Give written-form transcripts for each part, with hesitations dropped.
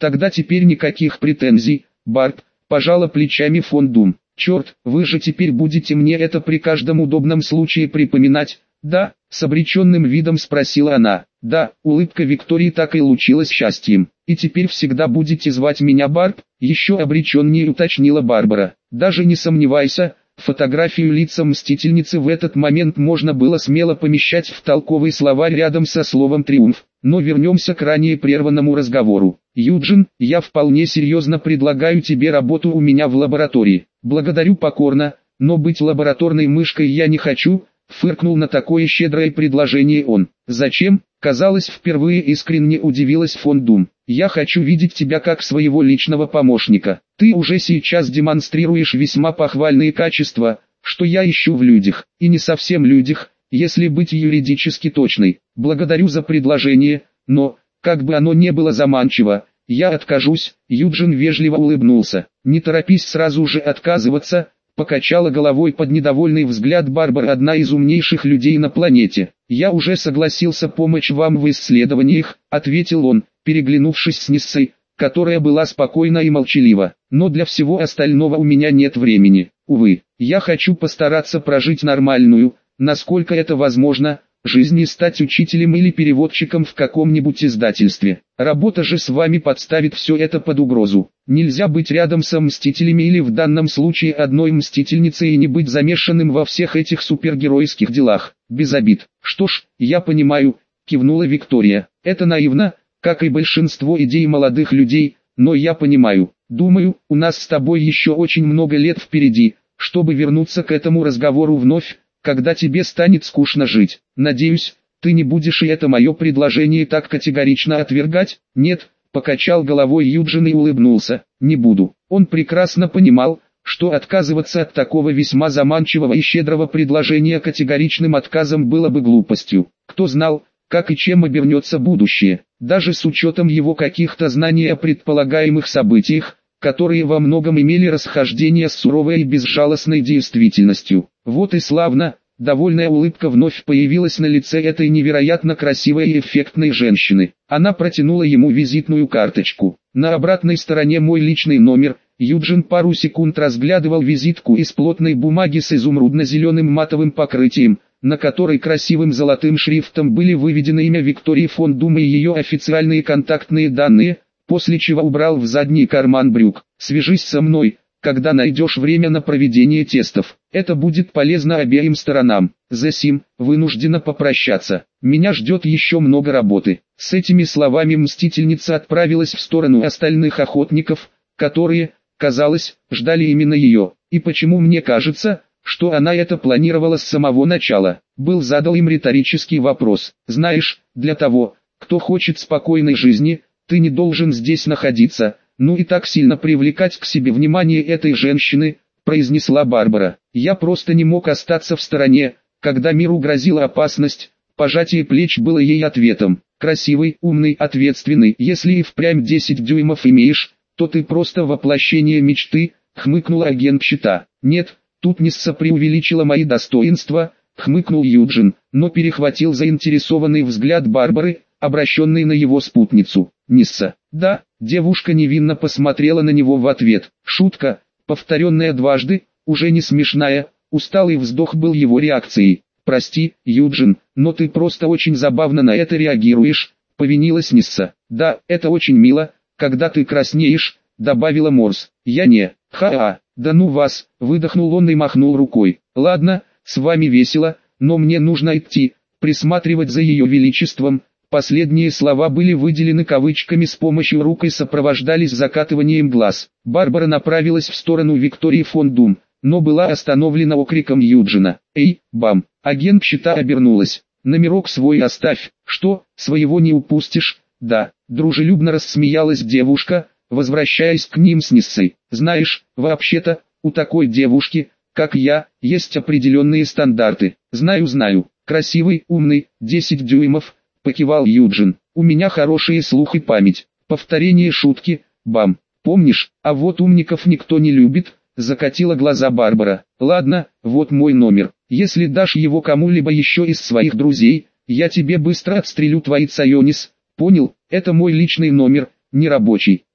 Тогда теперь никаких претензий, Барб, пожала плечами фон Дум. Черт, вы же теперь будете мне это при каждом удобном случае припоминать, да? С обреченным видом спросила она. Да, улыбка Виктории так и лучилась счастьем. И теперь всегда будете звать меня Барб, еще обреченнее уточнила Барбара. Даже не сомневайся, фотографию лица Мстительницы в этот момент можно было смело помещать в толковый словарь рядом со словом «триумф». Но вернемся к ранее прерванному разговору. Юджин, я вполне серьезно предлагаю тебе работу у меня в лаборатории. Благодарю покорно, но быть лабораторной мышкой я не хочу, фыркнул на такое щедрое предложение он. Зачем? Казалось, впервые искренне удивилась фон Дум. Я хочу видеть тебя как своего личного помощника. Ты уже сейчас демонстрируешь весьма похвальные качества, что я ищу в людях, и не совсем людях, если быть юридически точной. Благодарю за предложение, но, как бы оно ни было заманчиво, я откажусь. Юджин вежливо улыбнулся. Не торопись сразу же отказываться, покачала головой под недовольный взгляд Барбара, одна из умнейших людей на планете. Я уже согласился помочь вам в исследованиях, ответил он, переглянувшись с Ниссой, которая была спокойна и молчалива. Но для всего остального у меня нет времени. Увы, я хочу постараться прожить нормальную, насколько это возможно, жизнь и стать учителем или переводчиком в каком-нибудь издательстве. Работа же с вами подставит все это под угрозу. Нельзя быть рядом со Мстителями или в данном случае одной Мстительницей и не быть замешанным во всех этих супергеройских делах. Без обид. Что ж, я понимаю, кивнула Виктория. Это наивно, как и большинство идей молодых людей, но я понимаю. Думаю, у нас с тобой еще очень много лет впереди, чтобы вернуться к этому разговору вновь, когда тебе станет скучно жить. Надеюсь, ты не будешь и это мое предложение так категорично отвергать? Нет, покачал головой Юджин и улыбнулся. Не буду. Он прекрасно понимал, что отказываться от такого весьма заманчивого и щедрого предложения категоричным отказом было бы глупостью. Кто знал, как и чем обернется будущее, даже с учетом его каких-то знаний о предполагаемых событиях, которые во многом имели расхождение с суровой и безжалостной действительностью. Вот и славно, довольная улыбка вновь появилась на лице этой невероятно красивой и эффектной женщины. Она протянула ему визитную карточку. На обратной стороне мой личный номер. Юджин пару секунд разглядывал визитку из плотной бумаги с изумрудно-зеленым матовым покрытием, на которой красивым золотым шрифтом были выведены имя Виктории фон Дум и ее официальные контактные данные, после чего убрал в задний карман брюк. «Свяжись со мной, когда найдешь время на проведение тестов. Это будет полезно обеим сторонам. Засим, вынуждена попрощаться. Меня ждет еще много работы». С этими словами Мстительница отправилась в сторону остальных охотников, которые, казалось, ждали именно ее. И почему мне кажется, что она это планировала с самого начала? Был задал им риторический вопрос. Знаешь, для того, кто хочет спокойной жизни, ты не должен здесь находиться, ну и так сильно привлекать к себе внимание этой женщины, произнесла Барбара. Я просто не мог остаться в стороне, когда миру грозила опасность. Пожатие плеч было ей ответом. Красивый, умный, ответственный. Если и впрямь 10 дюймов имеешь, то ты просто воплощение мечты, хмыкнула агент щита. Нет, тут Нисса преувеличила мои достоинства, хмыкнул Юджин, но перехватил заинтересованный взгляд Барбары, обращенный на его спутницу. Нисса. Да, девушка невинно посмотрела на него в ответ. Шутка, повторенная дважды, уже не смешная, усталый вздох был его реакцией. Прости, Юджин, но ты просто очень забавно на это реагируешь, повинилась Нисса. Да, это очень мило, когда ты краснеешь, добавила Морс. Я не. Ха-а, да ну вас, выдохнул он и махнул рукой. Ладно, с вами весело, но мне нужно идти, присматривать за ее величеством. Последние слова были выделены кавычками с помощью рук и сопровождались закатыванием глаз. Барбара направилась в сторону Виктории фон Дум, но была остановлена окриком Юджина. «Эй, бам!» Агент щита обернулась. «Номерок свой оставь». «Что, своего не упустишь?» «Да», дружелюбно рассмеялась девушка, возвращаясь к ним с Ниссой. «Знаешь, вообще-то, у такой девушки, как я, есть определенные стандарты». «Знаю. Красивый, умный, 10 дюймов», покивал Юджин. «У меня хороший слух и память». Повторение шутки, бам. «Помнишь, а вот умников никто не любит», закатила глаза Барбара. «Ладно, вот мой номер. Если дашь его кому-либо еще из своих друзей, я тебе быстро отстрелю твои цайонис. Понял? Это мой личный номер, не рабочий».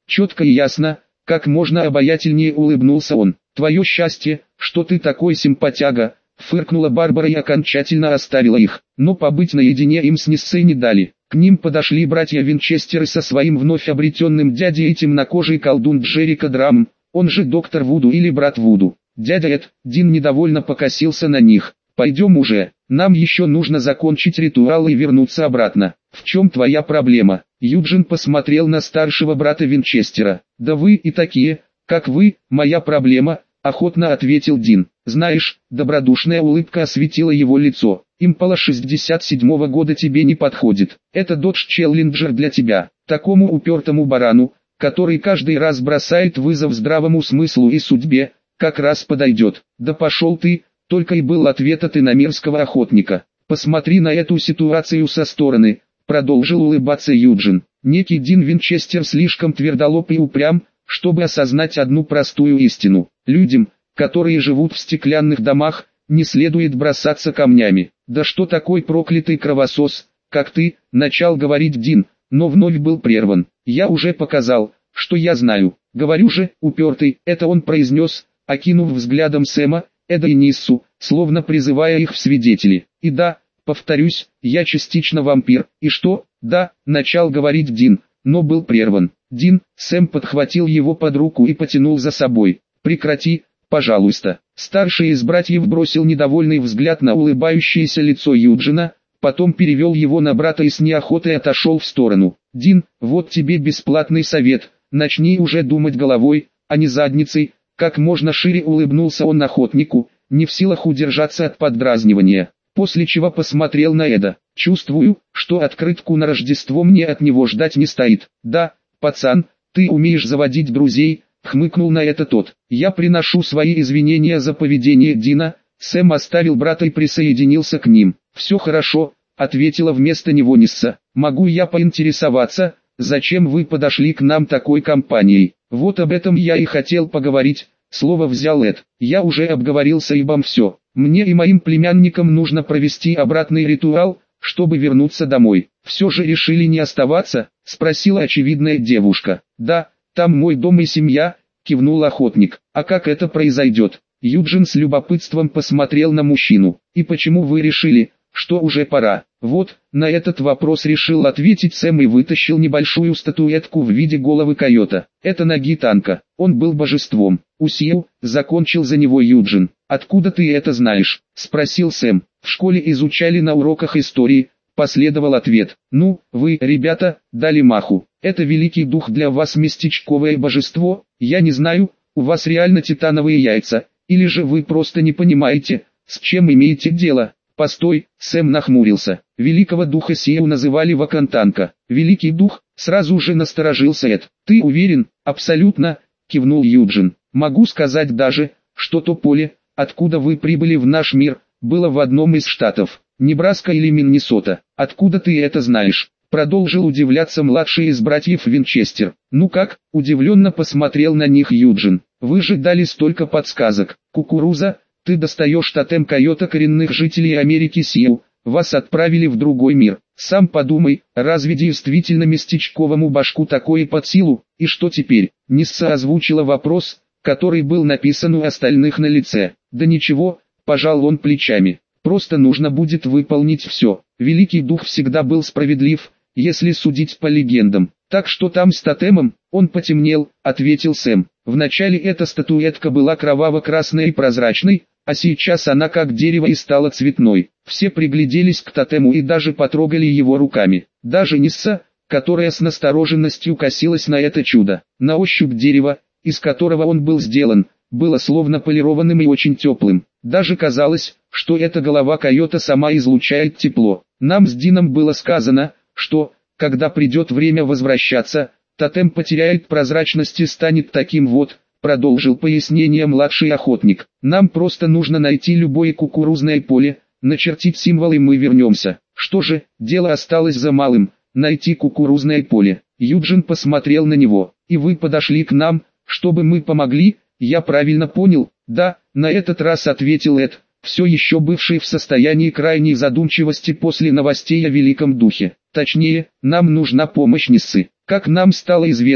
Четко и ясно, как можно обаятельнее улыбнулся он. Твое счастье, что ты такой симпатяга, фыркнула Барбара и окончательно оставила их. Но побыть наедине им с Ниссой не дали. К ним подошли братья Винчестеры со своим вновь обретенным дядей и темнокожий колдун Джерика Драмом, он же доктор Вуду или брат Вуду. Дядя Эд, Дин недовольно покосился на них. Пойдем уже, нам еще нужно закончить ритуал и вернуться обратно. В чем твоя проблема? Юджин посмотрел на старшего брата Винчестера. Да вы и такие, как вы, моя проблема, охотно ответил Дин. Знаешь, добродушная улыбка осветила его лицо. Импала 67-го года тебе не подходит. Это Додж Челленджер для тебя, такому упертому барану, который каждый раз бросает вызов здравому смыслу и судьбе, как раз подойдет. Да пошел ты, только и был ответ от иномерского охотника. Посмотри на эту ситуацию со стороны, продолжил улыбаться Юджин. Некий Дин Винчестер слишком твердолоб и упрям, чтобы осознать одну простую истину. Людям, которые живут в стеклянных домах, не следует бросаться камнями. Да что такой проклятый кровосос, как ты, начал говорить Дин, но вновь был прерван. Я уже показал, что я знаю. Говорю же, упертый, это он произнес, окинув взглядом Сэма, Эда и Ниссу, словно призывая их в свидетели. И да, повторюсь, я частично вампир. И что? Да, начал говорить Дин, но был прерван. Дин, Сэм подхватил его под руку и потянул за собой. Прекрати, пожалуйста. Старший из братьев бросил недовольный взгляд на улыбающееся лицо Юджина, потом перевел его на брата и с неохотой отошел в сторону. Дин, вот тебе бесплатный совет, начни уже думать головой, а не задницей. Как можно шире улыбнулся он охотнику, не в силах удержаться от поддразнивания, после чего посмотрел на Эда. Чувствую, что открытку на Рождество мне от него ждать не стоит. Да, пацан, ты умеешь заводить друзей, хмыкнул на это тот. Я приношу свои извинения за поведение Дина. Сэм оставил брата и присоединился к ним. Все хорошо, ответила вместо него Нисса. Могу я поинтересоваться, зачем вы подошли к нам такой компанией? Вот об этом я и хотел поговорить. Слово взял Эд. Я уже обговорился и обо все. Мне и моим племянникам нужно провести обратный ритуал, чтобы вернуться домой. Все же решили не оставаться? Спросила очевидная девушка. Да, там мой дом и семья, кивнул охотник. А как это произойдет? Юджин с любопытством посмотрел на мужчину. И почему вы решили, что уже пора? Вот, на этот вопрос решил ответить Сэм и вытащил небольшую статуэтку в виде головы койота. Это ноги танка, он был божеством. Усил, закончил за него Юджин. Откуда ты это знаешь? Спросил Сэм. В школе изучали на уроках истории, последовал ответ. Ну, вы, ребята, дали маху. Это великий дух для вас местечковое божество, я не знаю, у вас реально титановые яйца, или же вы просто не понимаете, с чем имеете дело. Постой, Сэм нахмурился. Великого духа Сиу называли Вакантанка. Великий дух, сразу же насторожился Эд. Ты уверен? Абсолютно, кивнул Юджин. Могу сказать даже, что то поле, откуда вы прибыли в наш мир, было в одном из штатов. Небраска или Миннесота. Откуда ты это знаешь? Продолжил удивляться младший из братьев Винчестер. Ну как? Удивленно посмотрел на них Юджин. Вы же дали столько подсказок. Кукуруза, ты достаешь тотем койота коренных жителей Америки Сиу, вас отправили в другой мир. Сам подумай, разве действительно местечковому башку такое под силу? И что теперь? Нисса озвучила вопрос, который был написан у остальных на лице. Да ничего, пожал он плечами. Просто нужно будет выполнить все. Великий дух всегда был справедлив, если судить по легендам. Так что там с тотемом? Он потемнел, ответил Сэм. Вначале эта статуэтка была кроваво-красной и прозрачной, а сейчас она как дерево и стала цветной. Все пригляделись к тотему и даже потрогали его руками. Даже Нисса, которая с настороженностью косилась на это чудо. На ощупь дерево, из которого он был сделан, было словно полированным и очень теплым. Даже казалось, что эта голова койота сама излучает тепло. Нам с Дином было сказано, что, когда придет время возвращаться, тотем потеряет прозрачность и станет таким вот, продолжил пояснение младший охотник. Нам просто нужно найти любое кукурузное поле, начертить символ и мы вернемся. Что же, дело осталось за малым, найти кукурузное поле. Юджин посмотрел на него. И вы подошли к нам, чтобы мы помогли, я правильно понял? Да, на этот раз ответил Эд, все еще бывший в состоянии крайней задумчивости после новостей о великом духе. Точнее, нам нужна помощь Ниссы. Как нам стало известно,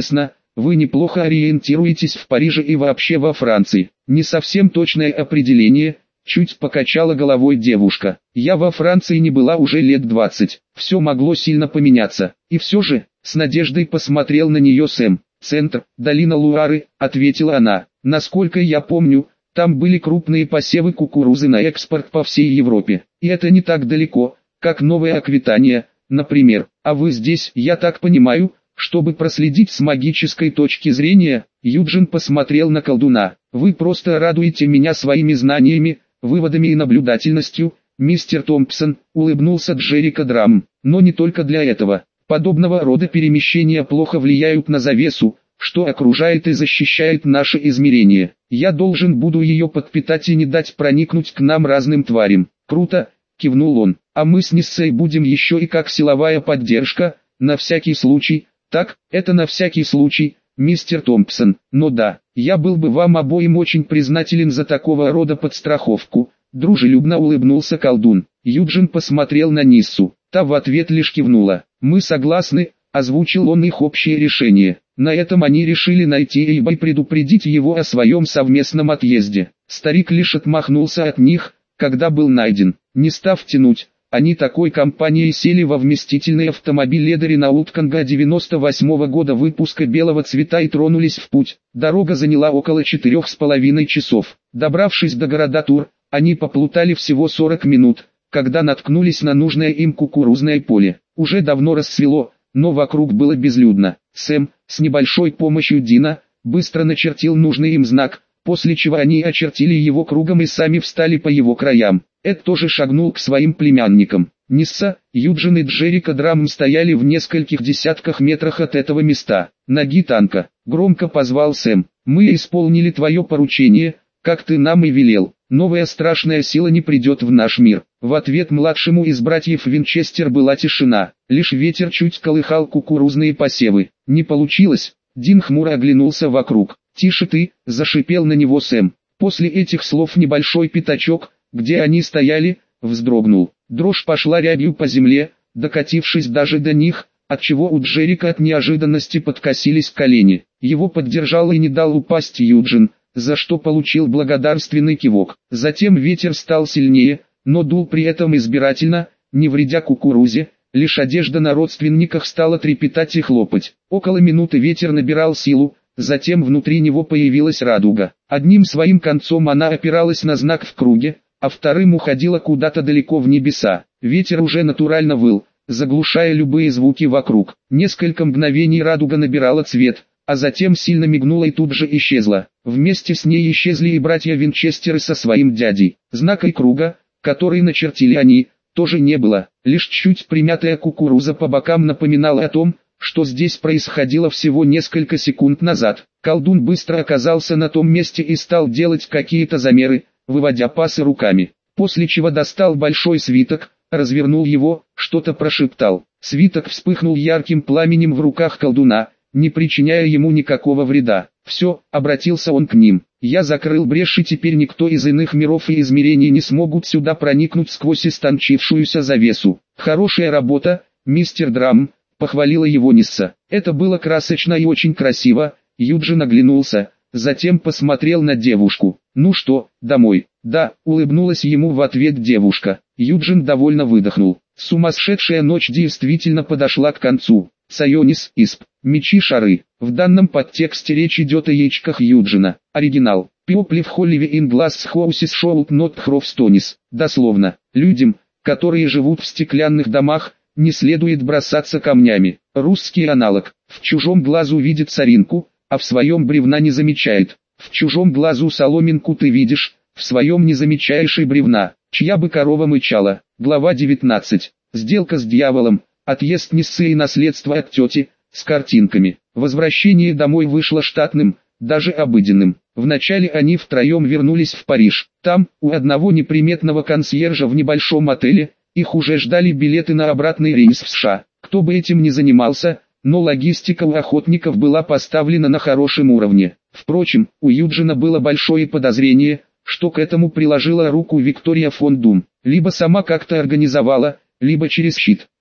вы неплохо ориентируетесь в Париже и вообще во Франции. Не совсем точное определение, чуть покачала головой девушка. Я во Франции не была уже лет 20. Все могло сильно поменяться. И все же, с надеждой посмотрел на нее Сэм. Центр, долина Луары, ответила она. Насколько я помню, там были крупные посевы кукурузы на экспорт по всей Европе. И это не так далеко, как Новая Аквитания, например. А вы здесь, я так понимаю, чтобы проследить с магической точки зрения. Юджин посмотрел на колдуна. Вы просто радуете меня своими знаниями, выводами и наблюдательностью, мистер Томпсон, улыбнулся Джерика Драм. Но не только для этого. Подобного рода перемещения плохо влияют на завесу, что окружает и защищает наше измерение. Я должен буду ее подпитать и не дать проникнуть к нам разным тварям. Круто, кивнул он. А мы с Ниссой будем еще и как силовая поддержка, на всякий случай. Так, это на всякий случай, мистер Томпсон. Но да, я был бы вам обоим очень признателен за такого рода подстраховку. Дружелюбно улыбнулся колдун. Юджин посмотрел на Ниссу. Та в ответ лишь кивнула. «Мы согласны», — озвучил он их общее решение. На этом они решили найти Эйба и предупредить его о своем совместном отъезде. Старик лишь отмахнулся от них, когда был найден. Не став тянуть, они такой компанией сели во вместительный автомобиль Ледари Наут-Конга 98-го года выпуска белого цвета и тронулись в путь. Дорога заняла около 4,5 часов. Добравшись до города Тур, они поплутали всего 40 минут, когда наткнулись на нужное им кукурузное поле. Уже давно рассвело, но вокруг было безлюдно. Сэм, с небольшой помощью Дина, быстро начертил нужный им знак, после чего они очертили его кругом и сами встали по его краям. Эд тоже шагнул к своим племянникам. Нисса, Юджин и Джерика Драм стояли в нескольких десятках метрах от этого места. «Ноги танка», — громко позвал Сэм. «Мы исполнили твое поручение, как ты нам и велел. Новая страшная сила не придет в наш мир». В ответ младшему из братьев Винчестер была тишина. Лишь ветер чуть колыхал кукурузные посевы. Не получилось. Дин хмуро оглянулся вокруг. «Тише ты», — зашипел на него Сэм. После этих слов небольшой пятачок, где они стояли, вздрогнул. Дрожь пошла рябью по земле, докатившись даже до них, отчего у Джерика от неожиданности подкосились колени. Его поддержал и не дал упасть Юджин, за что получил благодарственный кивок. Затем ветер стал сильнее, но дул при этом избирательно, не вредя кукурузе, лишь одежда на родственниках стала трепетать и хлопать. Около минуты ветер набирал силу, затем внутри него появилась радуга. Одним своим концом она опиралась на знак в круге, а вторым уходила куда-то далеко в небеса. Ветер уже натурально выл, заглушая любые звуки вокруг. Несколько мгновений радуга набирала цвет, а затем сильно мигнула и тут же исчезла. Вместе с ней исчезли и братья Винчестеры со своим дядей. Знака и круга, который начертили они, тоже не было. Лишь чуть примятая кукуруза по бокам напоминала о том, что здесь происходило всего несколько секунд назад. Колдун быстро оказался на том месте и стал делать какие-то замеры, выводя пасы руками. После чего достал большой свиток, развернул его, что-то прошептал. Свиток вспыхнул ярким пламенем в руках колдуна, не причиняя ему никакого вреда. «Все», — обратился он к ним, — «я закрыл брешь, и теперь никто из иных миров и измерений не смогут сюда проникнуть сквозь истончившуюся завесу». «Хорошая работа, мистер Драм», — похвалила его Нисса. «Это было красочно и очень красиво». Юджин оглянулся, затем посмотрел на девушку. «Ну что, домой?» «Да», — улыбнулась ему в ответ девушка. Юджин довольно выдохнул. Сумасшедшая ночь действительно подошла к концу. Сайонис, Исп, мечи-шары. В данном подтексте речь идет о яичках Юджина. Оригинал. People в Hollywood in glass houses should not have stones. Дословно. Людям, которые живут в стеклянных домах, не следует бросаться камнями. Русский аналог. В чужом глазу видит соринку, а в своем бревна не замечает. В чужом глазу соломинку ты видишь, в своем не замечаешь и бревна. Чья бы корова мычала. Глава 19. Сделка с дьяволом. Отъезд Ниссы и наследство от тети, с картинками. Возвращение домой вышло штатным, даже обыденным. Вначале они втроем вернулись в Париж. Там, у одного неприметного консьержа в небольшом отеле, их уже ждали билеты на обратный рейс в США. Кто бы этим ни занимался, но логистика у охотников была поставлена на хорошем уровне. Впрочем, у Юджина было большое подозрение, что к этому приложила руку Виктория фон Дум. Либо сама как-то организовала, либо через щит.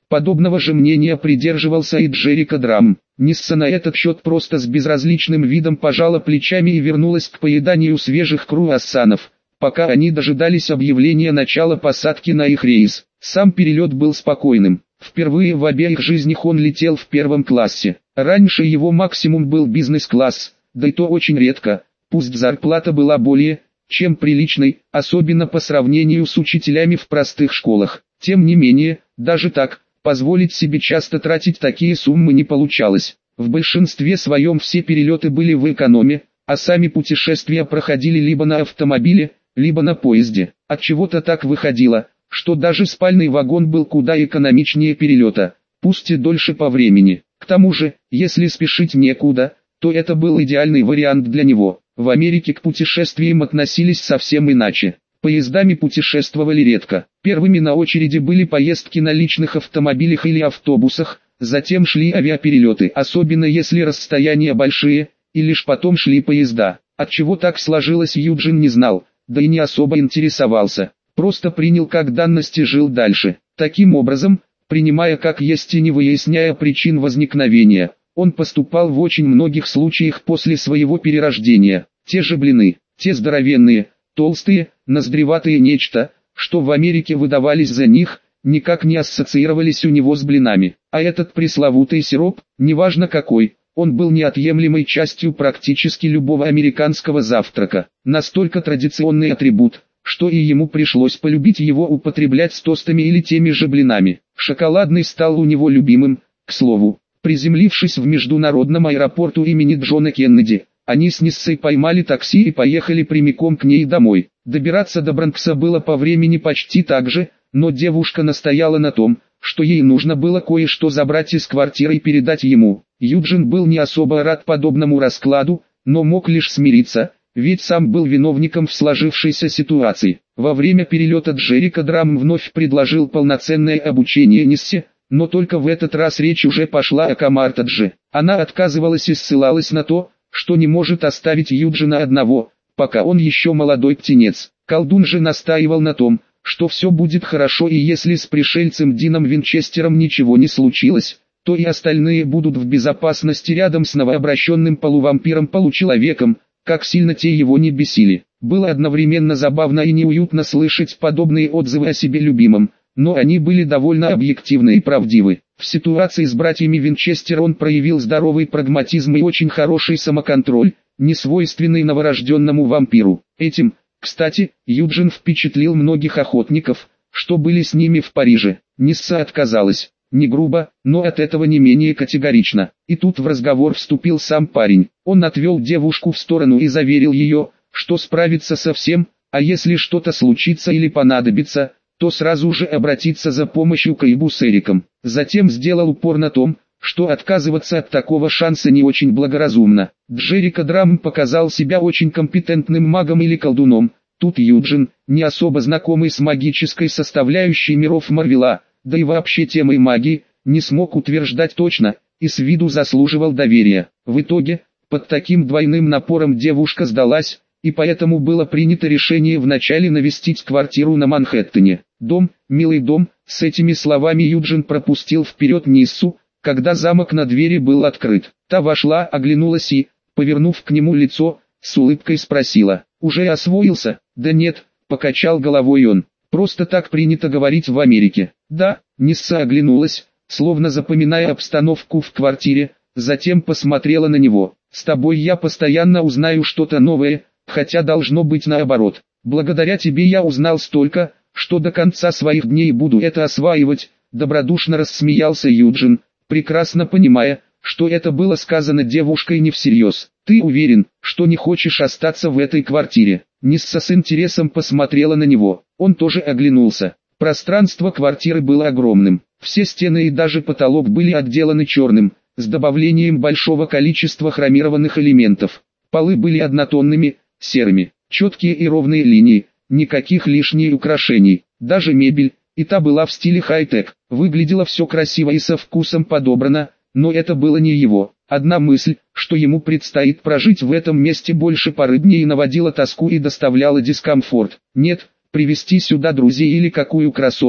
Подобного же мнения придерживался и Джерика Драм. Нисса на этот счет просто с безразличным видом пожала плечами и вернулась к поеданию свежих круассанов, пока они дожидались объявления начала посадки на их рейс. Сам перелет был спокойным. Впервые в обеих жизнях он летел в первом классе. Раньше его максимум был бизнес-класс, да и то очень редко. Пусть зарплата была более чем приличной, особенно по сравнению с учителями в простых школах. Тем не менее, даже так, позволить себе часто тратить такие суммы не получалось. В большинстве своем все перелеты были в экономе, а сами путешествия проходили либо на автомобиле, либо на поезде. Отчего-то так выходило, что даже спальный вагон был куда экономичнее перелета, пусть и дольше по времени. К тому же, если спешить некуда, то это был идеальный вариант для него. В Америке к путешествиям относились совсем иначе. Поездами путешествовали редко. Первыми на очереди были поездки на личных автомобилях или автобусах, затем шли авиаперелеты, особенно если расстояния большие, и лишь потом шли поезда. Отчего так сложилось, Юджин не знал, да и не особо интересовался. Просто принял как данность и жил дальше. Таким образом, принимая как есть и не выясняя причин возникновения, он поступал в очень многих случаях после своего перерождения. Те же блины, те здоровенные, толстые, ноздреватые нечто, что в Америке выдавались за них, никак не ассоциировались у него с блинами. А этот пресловутый сироп, неважно какой, он был неотъемлемой частью практически любого американского завтрака. Настолько традиционный атрибут, что и ему пришлось полюбить его употреблять с тостами или теми же блинами. Шоколадный стал у него любимым, к слову. Приземлившись в международном аэропорту имени Джона Кеннеди, они с Ниссой поймали такси и поехали прямиком к ней домой. Добираться до Бронкса было по времени почти так же, но девушка настояла на том, что ей нужно было кое-что забрать из квартиры и передать ему. Юджин был не особо рад подобному раскладу, но мог лишь смириться, ведь сам был виновником в сложившейся ситуации. Во время перелета Джерика Драм вновь предложил полноценное обучение Ниссе, но только в этот раз речь уже пошла о Камартадже. Она отказывалась и ссылалась на то, что не может оставить Юджина одного, пока он еще молодой птенец. Колдун же настаивал на том, что все будет хорошо, и если с пришельцем Дином Винчестером ничего не случилось, то и остальные будут в безопасности рядом с новообращенным полувампиром-получеловеком, как сильно те его не бесили. Было одновременно забавно и неуютно слышать подобные отзывы о себе любимом, но они были довольно объективны и правдивы. В ситуации с братьями Винчестер он проявил здоровый прагматизм и очень хороший самоконтроль, не свойственный новорожденному вампиру. Этим, кстати, Юджин впечатлил многих охотников, что были с ними в Париже. Нисса отказалась, не грубо, но от этого не менее категорично. И тут в разговор вступил сам парень. Он отвел девушку в сторону и заверил ее, что справится со всем, а если что-то случится или понадобится, то сразу же обратиться за помощью к Эйбу с Эриком. Затем сделал упор на том, что отказываться от такого шанса не очень благоразумно. Джерика Драм показал себя очень компетентным магом или колдуном. Тут Юджин, не особо знакомый с магической составляющей миров Марвела, да и вообще темой магии, не смог утверждать точно, и с виду заслуживал доверия. В итоге, под таким двойным напором девушка сдалась, и поэтому было принято решение вначале навестить квартиру на Манхэттене. «Дом, милый дом», с этими словами Юджин пропустил вперед Ниссу, когда замок на двери был открыт. Та вошла, оглянулась и, повернув к нему лицо, с улыбкой спросила: «Уже освоился?» «Да нет», покачал головой он, «просто так принято говорить в Америке». «Да», Нисса оглянулась, словно запоминая обстановку в квартире, затем посмотрела на него. «С тобой я постоянно узнаю что-то новое, хотя должно быть наоборот. Благодаря тебе я узнал столько, что до конца своих дней буду это осваивать», добродушно рассмеялся Юджин, прекрасно понимая, что это было сказано девушкой не всерьез. «Ты уверен, что не хочешь остаться в этой квартире?» Нисса с интересом посмотрела на него. Он тоже оглянулся. Пространство квартиры было огромным. Все стены и даже потолок были отделаны черным, с добавлением большого количества хромированных элементов. Полы были однотонными, серыми, четкие и ровные линии, никаких лишних украшений. Даже мебель, и та была в стиле хай-тек. Выглядело все красиво и со вкусом подобрано, но это было не его. Одна мысль, что ему предстоит прожить в этом месте больше пары дней, наводила тоску и доставляла дискомфорт. Нет, привести сюда друзей или какую красотку,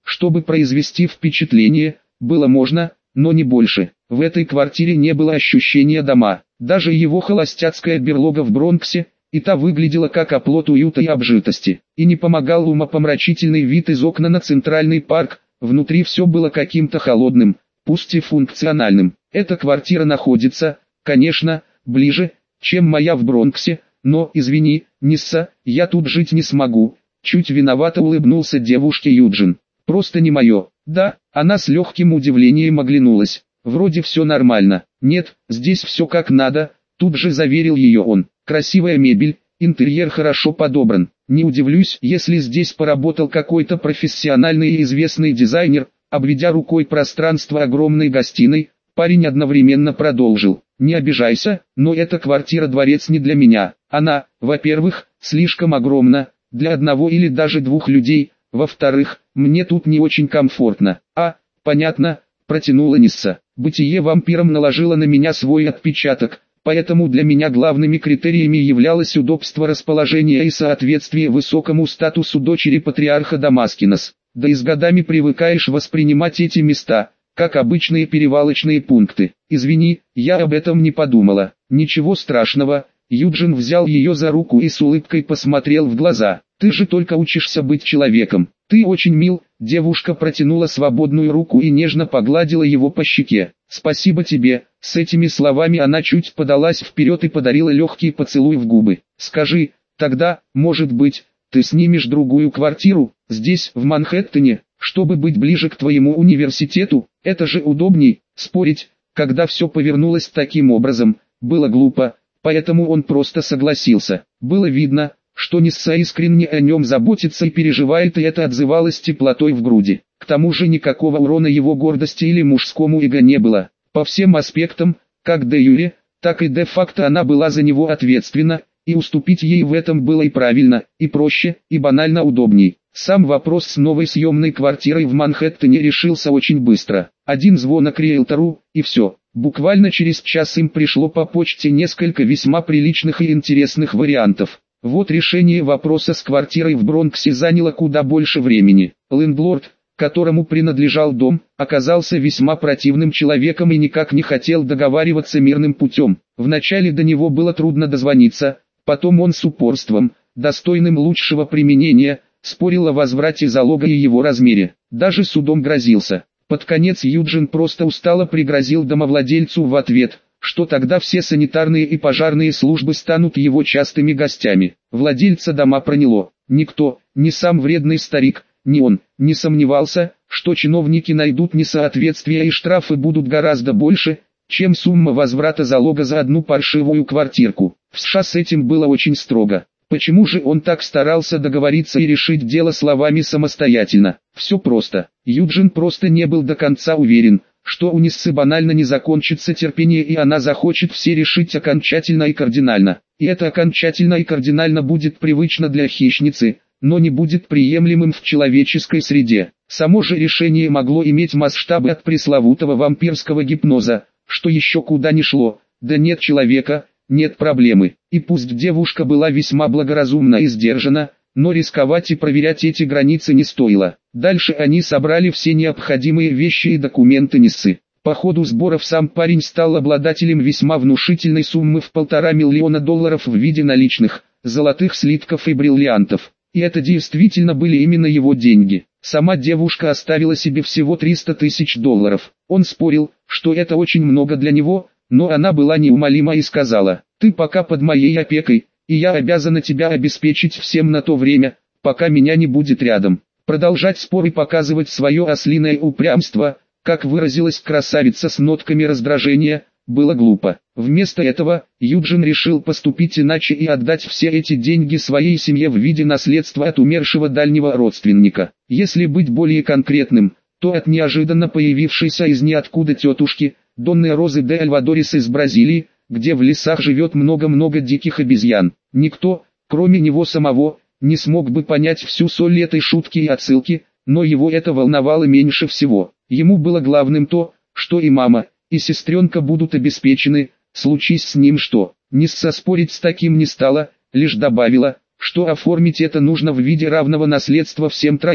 чтобы произвести впечатление, было можно, но не больше. В этой квартире не было ощущения дома. Даже его холостяцкая берлога в Бронксе, и та выглядела как оплот уюта и обжитости. И не помогал умопомрачительный вид из окна на Центральный парк, внутри все было каким-то холодным, пусть и функциональным. Эта квартира находится, конечно, ближе, чем моя в Бронксе, но, извини, Нисса, я тут жить не смогу. Чуть виновато улыбнулся девушке Юджин. Просто не мое. Да, она с легким удивлением оглянулась. Вроде все нормально. Нет, здесь все как надо, тут же заверил ее он. Красивая мебель, интерьер хорошо подобран. Не удивлюсь, если здесь поработал какой-то профессиональный и известный дизайнер. Обведя рукой пространство огромной гостиной, парень одновременно продолжил. Не обижайся, но эта квартира-дворец не для меня. Она, во-первых, слишком огромна, для одного или даже двух людей, во-вторых, мне тут не очень комфортно. Понятно, протянула Нисса. Бытие вампиром наложило на меня свой отпечаток, поэтому для меня главными критериями являлось удобство расположения и соответствие высокому статусу дочери патриарха Дамаскинос. Да и с годами привыкаешь воспринимать эти места, как обычные перевалочные пункты. Извини, я об этом не подумала. Ничего страшного. Юджин взял ее за руку и с улыбкой посмотрел в глаза. Ты же только учишься быть человеком. Ты очень мил. Девушка протянула свободную руку и нежно погладила его по щеке. Спасибо тебе. С этими словами она чуть подалась вперед и подарила легкий поцелуй в губы. Скажи, тогда, может быть, ты снимешь другую квартиру, здесь, в Манхэттене, чтобы быть ближе к твоему университету? Это же удобней. Спорить, когда все повернулось таким образом, было глупо, поэтому он просто согласился. Было видно, что Нисса искренне о нем заботится и переживает, и это отзывалось теплотой в груди. К тому же никакого урона его гордости или мужскому эго не было. По всем аспектам, как де юре, так и де факто она была за него ответственна, и уступить ей в этом было и правильно, и проще, и банально удобней. Сам вопрос с новой съемной квартирой в Манхэттене решился очень быстро. Один звонок риэлтору, и все. Буквально через час им пришло по почте несколько весьма приличных и интересных вариантов. Вот решение вопроса с квартирой в Бронксе заняло куда больше времени. Лендлорд, которому принадлежал дом, оказался весьма противным человеком и никак не хотел договариваться мирным путем. Вначале до него было трудно дозвониться, потом он с упорством, достойным лучшего применения, спорил о возврате залога и его размере. Даже судом грозился. Под конец Юджин просто устало пригрозил домовладельцу в ответ, что тогда все санитарные и пожарные службы станут его частыми гостями. Владельца дома проняло. Никто, ни сам вредный старик, ни он, не сомневался, что чиновники найдут несоответствия и штрафы будут гораздо больше, чем сумма возврата залога за одну паршивую квартирку. В США с этим было очень строго. Почему же он так старался договориться и решить дело словами самостоятельно? Все просто. Юджин просто не был до конца уверен, что у Ниссы банально не закончится терпение и она захочет все решить окончательно и кардинально. И это окончательно и кардинально будет привычно для хищницы, но не будет приемлемым в человеческой среде. Само же решение могло иметь масштабы от пресловутого вампирского гипноза, что еще куда ни шло. Да нет человека, нет проблемы. И пусть девушка была весьма благоразумна и сдержана, но рисковать и проверять эти границы не стоило. Дальше они собрали все необходимые вещи и документы Ниссы. По ходу сборов сам парень стал обладателем весьма внушительной суммы в $1,5 миллиона в виде наличных, золотых слитков и бриллиантов. И это действительно были именно его деньги. Сама девушка оставила себе всего $300 тысяч. Он спорил, что это очень много для него, но она была неумолима и сказала: «Ты пока под моей опекой, и я обязана тебя обеспечить всем на то время, пока меня не будет рядом». Продолжать спор и показывать свое ослиное упрямство, как выразилась красавица с нотками раздражения, было глупо. Вместо этого, Юджин решил поступить иначе и отдать все эти деньги своей семье в виде наследства от умершего дальнего родственника. Если быть более конкретным, то от неожиданно появившейся из ниоткуда тетушки, Донны Розы де Альвадорис из Бразилии, где в лесах живет много-много диких обезьян. Никто, кроме него самого, не смог бы понять всю соль этой шутки и отсылки, но его это волновало меньше всего. Ему было главным то, что и мама, и сестренка будут обеспечены, случись с ним что. Нисса спорить с таким не стала, лишь добавила, что оформить это нужно в виде равного наследства всем троим.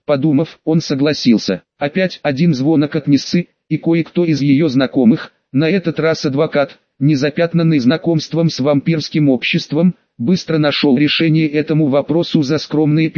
Подумав, он согласился. Опять один звонок от Ниссы, и кое-кто из ее знакомых, на этот раз адвокат, незапятнанный знакомством с вампирским обществом, быстро нашел решение этому вопросу за скромные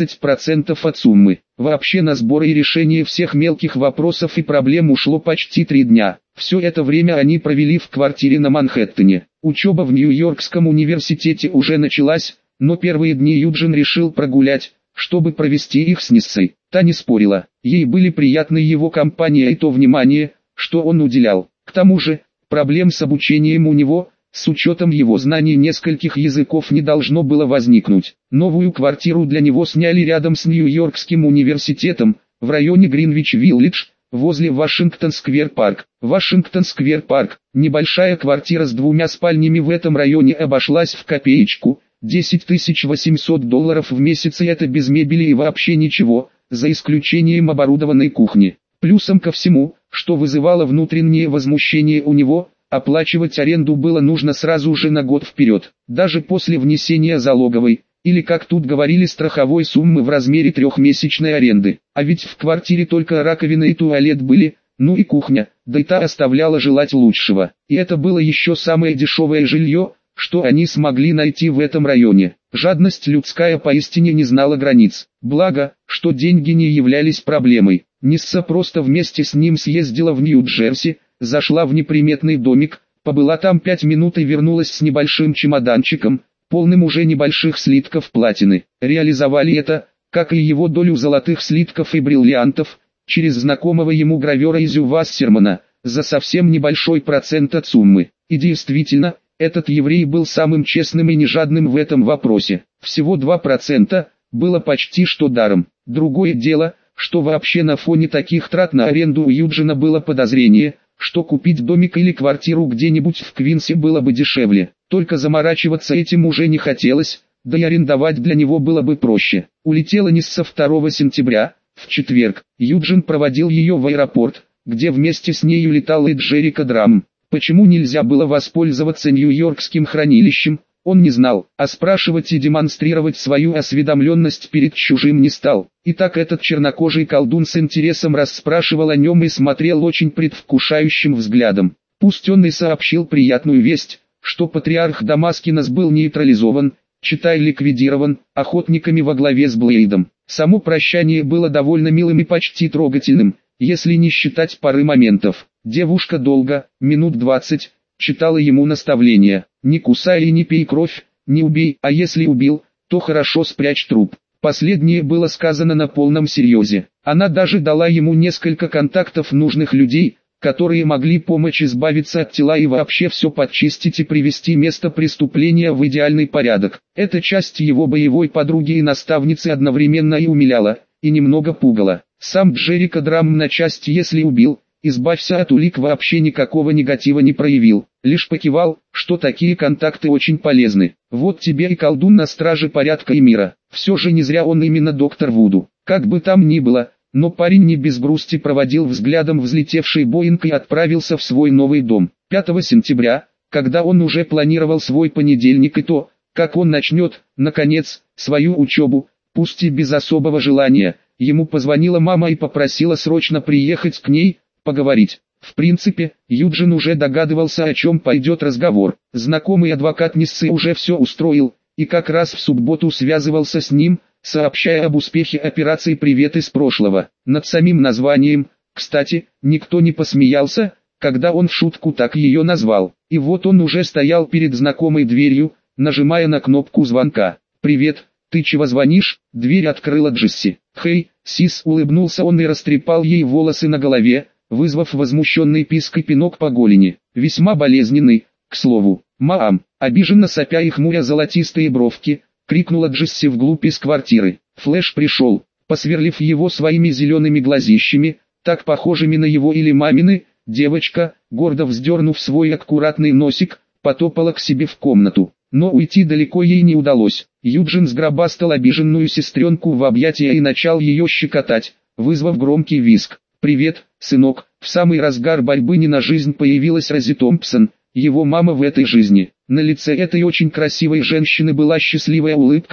15% от суммы. Вообще на сборы и решение всех мелких вопросов и проблем ушло почти 3 дня. Все это время они провели в квартире на Манхэттене. Учеба в Нью-Йоркском университете уже началась, но первые дни Юджин решил прогулять, чтобы провести их с Ниссой. Та не спорила, ей были приятны его компания и то внимание, что он уделял. К тому же, проблем с обучением у него, с учетом его знаний нескольких языков, не должно было возникнуть. Новую квартиру для него сняли рядом с Нью-Йоркским университетом, в районе Гринвич-Виллидж, возле Вашингтон-сквер-парк. Вашингтон-сквер-парк, небольшая квартира с 2 спальнями в этом районе обошлась в копеечку, $10 800 в месяц, и это без мебели и вообще ничего, за исключением оборудованной кухни. Плюсом ко всему, что вызывало внутреннее возмущение у него, оплачивать аренду было нужно сразу же на год вперед, даже после внесения залоговой, или как тут говорили, страховой суммы в размере 3-месячной аренды. А ведь в квартире только раковина и туалет были, ну и кухня, да и та оставляла желать лучшего. И это было еще самое дешевое жилье, что они смогли найти в этом районе. Жадность людская поистине не знала границ. Благо, что деньги не являлись проблемой. Нисса просто вместе с ним съездила в Нью-Джерси, зашла в неприметный домик, побыла там 5 минут и вернулась с небольшим чемоданчиком, полным уже небольших слитков платины. Реализовали это, как и его долю золотых слитков и бриллиантов, через знакомого ему гравера Изю Вассермана, за совсем небольшой процент от суммы. И действительно, этот еврей был самым честным и нежадным в этом вопросе. Всего 2%, было почти что даром. Другое дело, что вообще на фоне таких трат на аренду у Юджина было подозрение, что купить домик или квартиру где-нибудь в Квинсе было бы дешевле. Только заморачиваться этим уже не хотелось, да и арендовать для него было бы проще. Улетела Нисса 2 сентября, в четверг. Юджин проводил ее в аэропорт, где вместе с нею летал и Джерика Драм. Почему нельзя было воспользоваться Нью-Йоркским хранилищем, он не знал, а спрашивать и демонстрировать свою осведомленность перед чужим не стал. Итак, этот чернокожий колдун с интересом расспрашивал о нем и смотрел очень предвкушающим взглядом. Пусть он и сообщил приятную весть, что патриарх Дамаскинос был нейтрализован, читай ликвидирован, охотниками во главе с Блейдом. Само прощание было довольно милым и почти трогательным, если не считать пары моментов. Девушка долго, минут 20, читала ему наставления: не кусай и не пей кровь, не убей, а если убил, то хорошо спрячь труп. Последнее было сказано на полном серьезе. Она даже дала ему несколько контактов нужных людей, которые могли помочь избавиться от тела и вообще все подчистить и привести место преступления в идеальный порядок. Эта часть его боевой подруги и наставницы одновременно и умиляла, и немного пугала. Сам Джерика Драм на части если убил, избавься от улик, вообще никакого негатива не проявил, лишь покивал, что такие контакты очень полезны. Вот тебе и колдун на страже порядка и мира. Все же не зря он именно доктор Вуду. Как бы там ни было, но парень не без грусти проводил взглядом взлетевший Боинг и отправился в свой новый дом. 5 сентября, когда он уже планировал свой понедельник и то, как он начнет, наконец, свою учебу, пусть и без особого желания, ему позвонила мама и попросила срочно приехать к ней, поговорить. В принципе, Юджин уже догадывался, о чем пойдет разговор. Знакомый адвокат Ниссы уже все устроил, и как раз в субботу связывался с ним, сообщая об успехе операции «Привет из прошлого». Над самим названием, кстати, никто не посмеялся, когда он в шутку так ее назвал. И вот он уже стоял перед знакомой дверью, нажимая на кнопку звонка. «Привет, ты чего звонишь?» Дверь открыла Джесси. «Хей, сис», улыбнулся он и растрепал ей волосы на голове, вызвав возмущенный писк и пинок по голени. Весьма болезненный, к слову. «Маам», обиженно сопя и хмуря золотистые бровки, крикнула Джесси вглубь из квартиры. Флэш пришел, посверлив его своими зелеными глазищами, так похожими на его или мамины. Девочка, гордо вздернув свой аккуратный носик, потопала к себе в комнату. Но уйти далеко ей не удалось. Юджин сгробастал обиженную сестренку в объятия и начал ее щекотать, вызвав громкий визг. «Привет, сынок!» В самый разгар борьбы не на жизнь появилась Рози Томпсон, его мама в этой жизни. На лице этой очень красивой женщины была счастливая улыбка,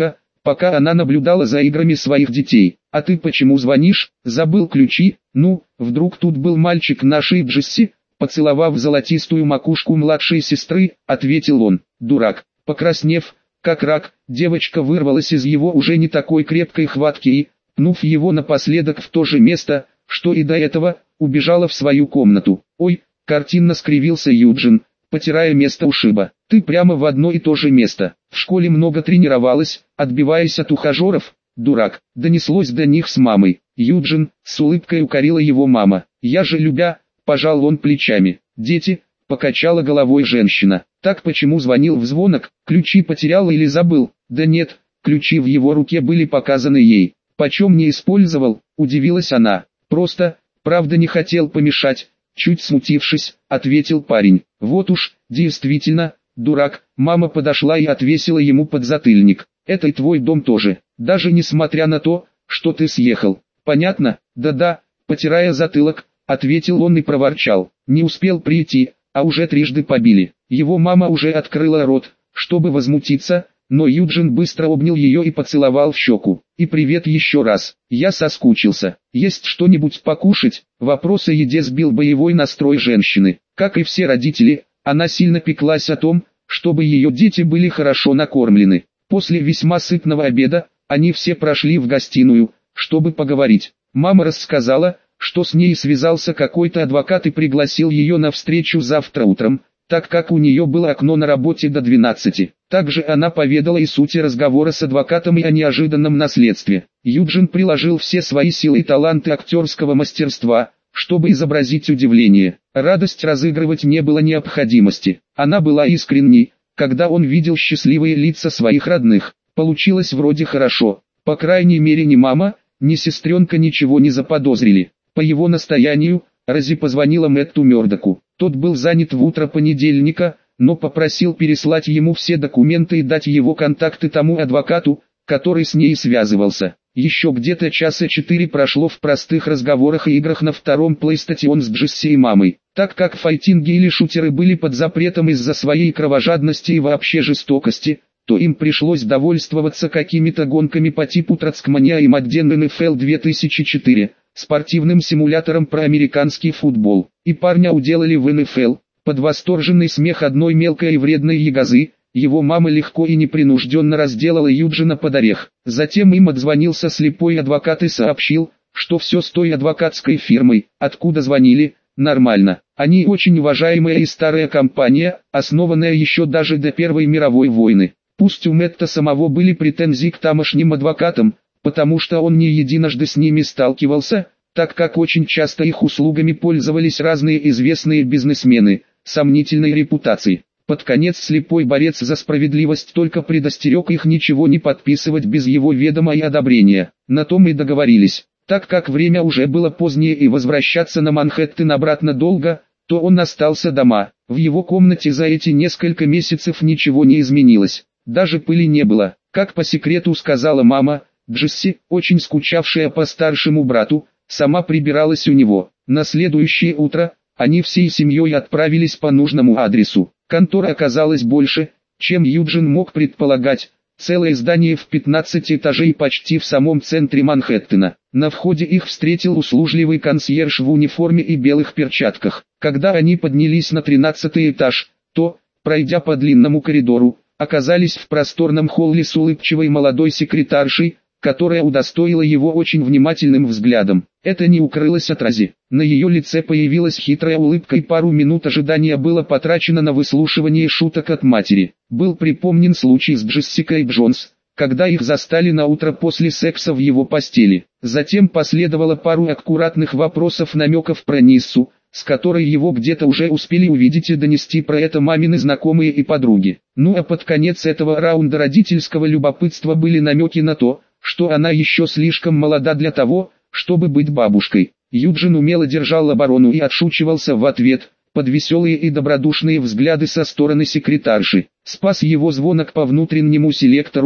пока она наблюдала за играми своих детей. «А ты почему звонишь? Забыл ключи?» «Ну, вдруг тут был мальчик нашей Джесси?» Поцеловав золотистую макушку младшей сестры, ответил он. Дурак. Покраснев, как рак, девочка вырвалась из его уже не такой крепкой хватки и, пнув его напоследок в то же место, что и до этого, убежала в свою комнату. «Ой!» — картинно скривился Юджин, потирая место ушиба. «Ты прямо в одно и то же место. В школе много тренировалась, отбиваясь от ухажеров?» «Дурак!» — донеслось до них с мамой. Юджин, с улыбкой укорила его мама. «Я же любя!» — пожал он плечами. «Дети!» — покачала головой женщина. «Так почему звонил в звонок? Ключи потерял или забыл?» «Да нет, ключи в его руке были показаны ей. Почем не использовал?» — удивилась она. «Просто, правда не хотел помешать», — чуть смутившись, ответил парень. «Вот уж, действительно, дурак». Мама подошла и отвесила ему подзатыльник. «Это и твой дом тоже, даже несмотря на то, что ты съехал. Понятно?» «Да-да», — потирая затылок, ответил он и проворчал. «Не успел прийти, а уже трижды побили». Его мама уже открыла рот, чтобы возмутиться, но Юджин быстро обнял ее и поцеловал в щеку. «И привет еще раз. Я соскучился. Есть что-нибудь покушать?» Вопрос о еде сбил боевой настрой женщины. Как и все родители, она сильно пеклась о том, чтобы ее дети были хорошо накормлены. После весьма сытного обеда, они все прошли в гостиную, чтобы поговорить. Мама рассказала, что с ней связался какой-то адвокат и пригласил ее на встречу завтра утром, так как у нее было окно на работе до 12. Также она поведала и суть разговора с адвокатом и о неожиданном наследстве. Юджин приложил все свои силы и таланты актерского мастерства, чтобы изобразить удивление. Радость разыгрывать не было необходимости. Она была искренней, когда он видел счастливые лица своих родных. Получилось вроде хорошо. По крайней мере ни мама, ни сестренка ничего не заподозрили. По его настоянию, Рози позвонила Мэтту Мёрдоку. Тот был занят в утро понедельника, но попросил переслать ему все документы и дать его контакты тому адвокату, который с ней связывался. Еще где-то часа 4 прошло в простых разговорах и играх на втором PlayStation с Джесси и мамой. Так как файтинги или шутеры были под запретом из-за своей кровожадности и вообще жестокости, то им пришлось довольствоваться какими-то гонками по типу Trackmania и Madden NFL 2004, спортивным симулятором про американский футбол. И парня уделали в NFL. Под восторженный смех одной мелкой и вредной ягозы, его мама легко и непринужденно разделала Юджина под орех. Затем им отзвонился слепой адвокат и сообщил, что все с той адвокатской фирмой, откуда звонили, нормально. Они очень уважаемая и старая компания, основанная еще даже до Первой мировой войны. Пусть у Мэтта самого были претензии к тамошним адвокатам, потому что он не единожды с ними сталкивался, так как очень часто их услугами пользовались разные известные бизнесмены, сомнительной репутации. Под конец слепой борец за справедливость только предостерег их ничего не подписывать без его ведома и одобрения. На том и договорились. Так как время уже было позднее и возвращаться на Манхэттен обратно долго, то он остался дома. В его комнате за эти несколько месяцев ничего не изменилось. Даже пыли не было. Как по секрету сказала мама, Джесси, очень скучавшая по старшему брату, сама прибиралась у него. На следующее утро, они всей семьей отправились по нужному адресу. Контора оказалась больше, чем Юджин мог предполагать. Целое здание в 15 этажей почти в самом центре Манхэттена. На входе их встретил услужливый консьерж в униформе и белых перчатках. Когда они поднялись на 13-й этаж, то, пройдя по длинному коридору, оказались в просторном холле с улыбчивой молодой секретаршей, которая удостоила его очень внимательным взглядом. Это не укрылось от Рози. На ее лице появилась хитрая улыбка и пару минут ожидания было потрачено на выслушивание шуток от матери. Был припомнен случай с Джессикой Джонс, когда их застали на утро после секса в его постели. Затем последовало пару аккуратных вопросов-намеков про Ниссу, с которой его где-то уже успели увидеть и донести про это мамины знакомые и подруги. Ну а под конец этого раунда родительского любопытства были намеки на то, что она еще слишком молода для того, чтобы быть бабушкой. Юджин умело держал оборону и отшучивался в ответ, под веселые и добродушные взгляды со стороны секретарши. Спас его звонок по внутреннему селектору,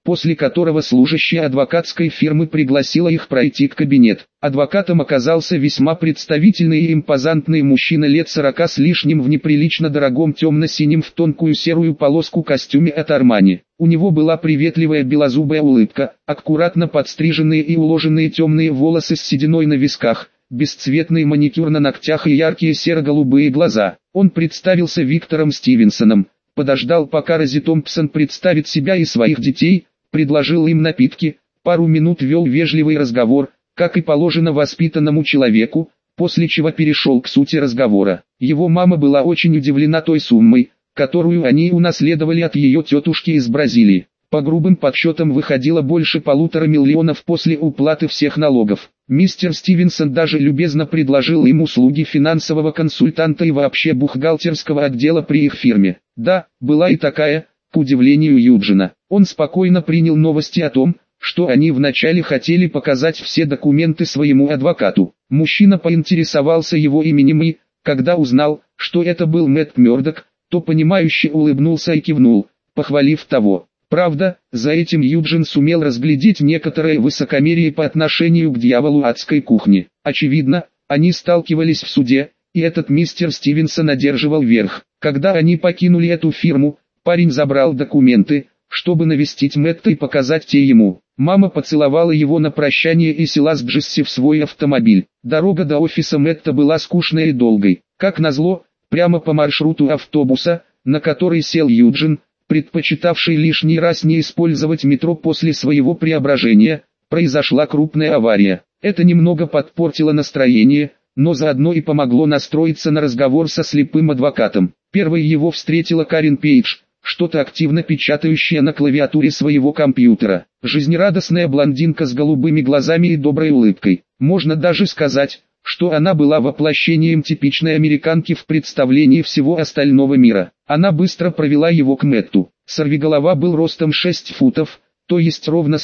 после которого служащая адвокатской фирмы пригласила их пройти в кабинет. Адвокатом оказался весьма представительный и импозантный мужчина лет 40 с лишним в неприлично дорогом темно-синем в тонкую серую полоску костюме от Армани. У него была приветливая белозубая улыбка, аккуратно подстриженные и уложенные темные волосы с сединой на висках, бесцветный маникюр на ногтях и яркие серо-голубые глаза. Он представился Виктором Стивенсоном, подождал пока Рози Томпсон представит себя и своих детей, предложил им напитки, пару минут вел вежливый разговор, как и положено воспитанному человеку, после чего перешел к сути разговора. Его мама была очень удивлена той суммой, которую они унаследовали от ее тетушки из Бразилии. По грубым подсчетам выходило больше 1,5 миллиона после уплаты всех налогов. Мистер Стивенсон даже любезно предложил им услуги финансового консультанта и вообще бухгалтерского отдела при их фирме. Да, была и такая, к удивлению Юджина. Он спокойно принял новости о том, что они вначале хотели показать все документы своему адвокату. Мужчина поинтересовался его именем и, когда узнал, что это был Мэтт Мёрдок, то понимающе улыбнулся и кивнул, похвалив того. Правда, за этим Юджин сумел разглядеть некоторое высокомерие по отношению к дьяволу адской кухни. Очевидно, они сталкивались в суде, и этот мистер Стивенсон одерживал верх. Когда они покинули эту фирму, парень забрал документы, чтобы навестить Мэтта и показать те ему. Мама поцеловала его на прощание и села с Джесси в свой автомобиль. Дорога до офиса Мэтта была скучной и долгой. Как назло, прямо по маршруту автобуса, на который сел Юджин, предпочитавший лишний раз не использовать метро после своего преображения, произошла крупная авария. Это немного подпортило настроение, но заодно и помогло настроиться на разговор со слепым адвокатом. Первой его встретила Карен Пейдж, что-то активно печатающая на клавиатуре своего компьютера. Жизнерадостная блондинка с голубыми глазами и доброй улыбкой. Можно даже сказать, что она была воплощением типичной американки в представлении всего остального мира. Она быстро провела его к Мэтту. Сорвиголова был ростом 6 футов, то есть ровно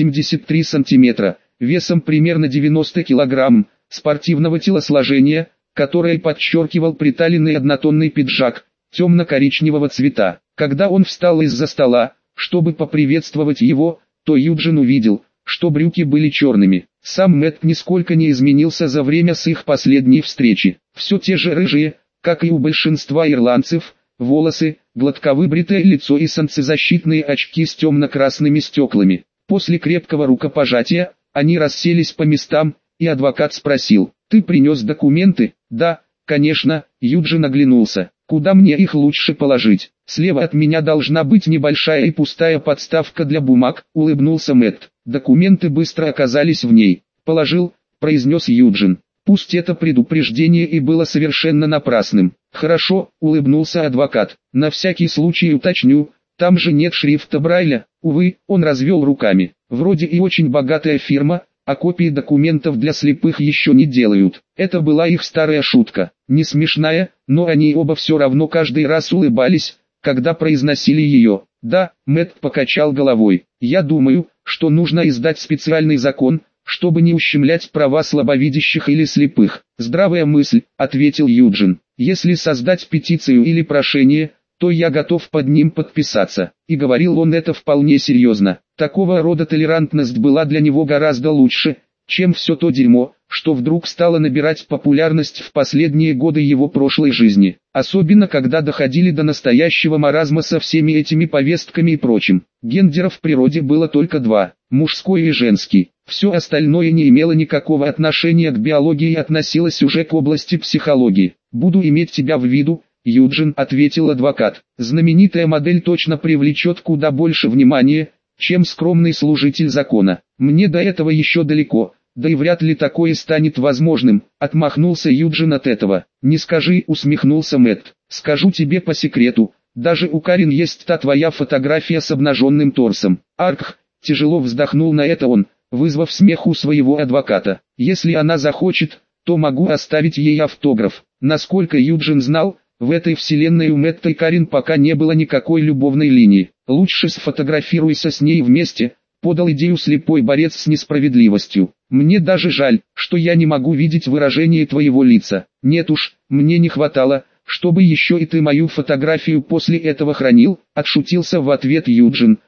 183 сантиметра, весом примерно 90 килограмм, спортивного телосложения, которое подчеркивал приталенный однотонный пиджак, темно-коричневого цвета. Когда он встал из-за стола, чтобы поприветствовать его, то Юджин увидел, что брюки были черными. Сам Мэтт нисколько не изменился за время с их последней встречи. Все те же рыжие, как и у большинства ирландцев, волосы, гладко выбритое лицо и солнцезащитные очки с темно-красными стеклами. После крепкого рукопожатия, они расселись по местам, и адвокат спросил: «Ты принес документы?» «Да, конечно», Юджин оглянулся. «Куда мне их лучше положить?» «Слева от меня должна быть небольшая и пустая подставка для бумаг», улыбнулся Мэтт. Документы быстро оказались в ней. «Положил», произнес Юджин. Пусть это предупреждение и было совершенно напрасным. «Хорошо», улыбнулся адвокат. «На всякий случай уточню, там же нет шрифта Брайля». Увы, он развел руками. Вроде и очень богатая фирма, а копии документов для слепых еще не делают. Это была их старая шутка. Не смешная, но они оба все равно каждый раз улыбались, когда произносили ее. «Да», Мэтт покачал головой. «Я думаю, что нужно издать специальный закон, чтобы не ущемлять права слабовидящих или слепых». «Здравая мысль», ответил Юджин. «Если создать петицию или прошение, то я готов под ним подписаться». И говорил он это вполне серьезно. Такого рода толерантность была для него гораздо лучше, чем все то дерьмо, что вдруг стало набирать популярность в последние годы его прошлой жизни. Особенно когда доходили до настоящего маразма со всеми этими повестками и прочим. Гендеров в природе было только два, мужской и женский. Все остальное не имело никакого отношения к биологии и относилось уже к области психологии. «Буду иметь тебя в виду», Юджин, ответил адвокат. «Знаменитая модель точно привлечет куда больше внимания, чем скромный служитель закона. Мне до этого еще далеко, да и вряд ли такое станет возможным», отмахнулся Юджин от этого. «Не скажи», усмехнулся Мэтт. «Скажу тебе по секрету, даже у Карен есть та твоя фотография с обнаженным торсом». «Аркх», тяжело вздохнул на это он, вызвав смех у своего адвоката. «Если она захочет, то могу оставить ей автограф». Насколько Юджин знал, в этой вселенной у Мэтта и Карен пока не было никакой любовной линии. «Лучше сфотографируйся с ней вместе», подал идею слепой борец с несправедливостью. «Мне даже жаль, что я не могу видеть выражение твоего лица. Нет уж, мне не хватало, чтобы еще и ты мою фотографию после этого хранил», отшутился в ответ Юджин,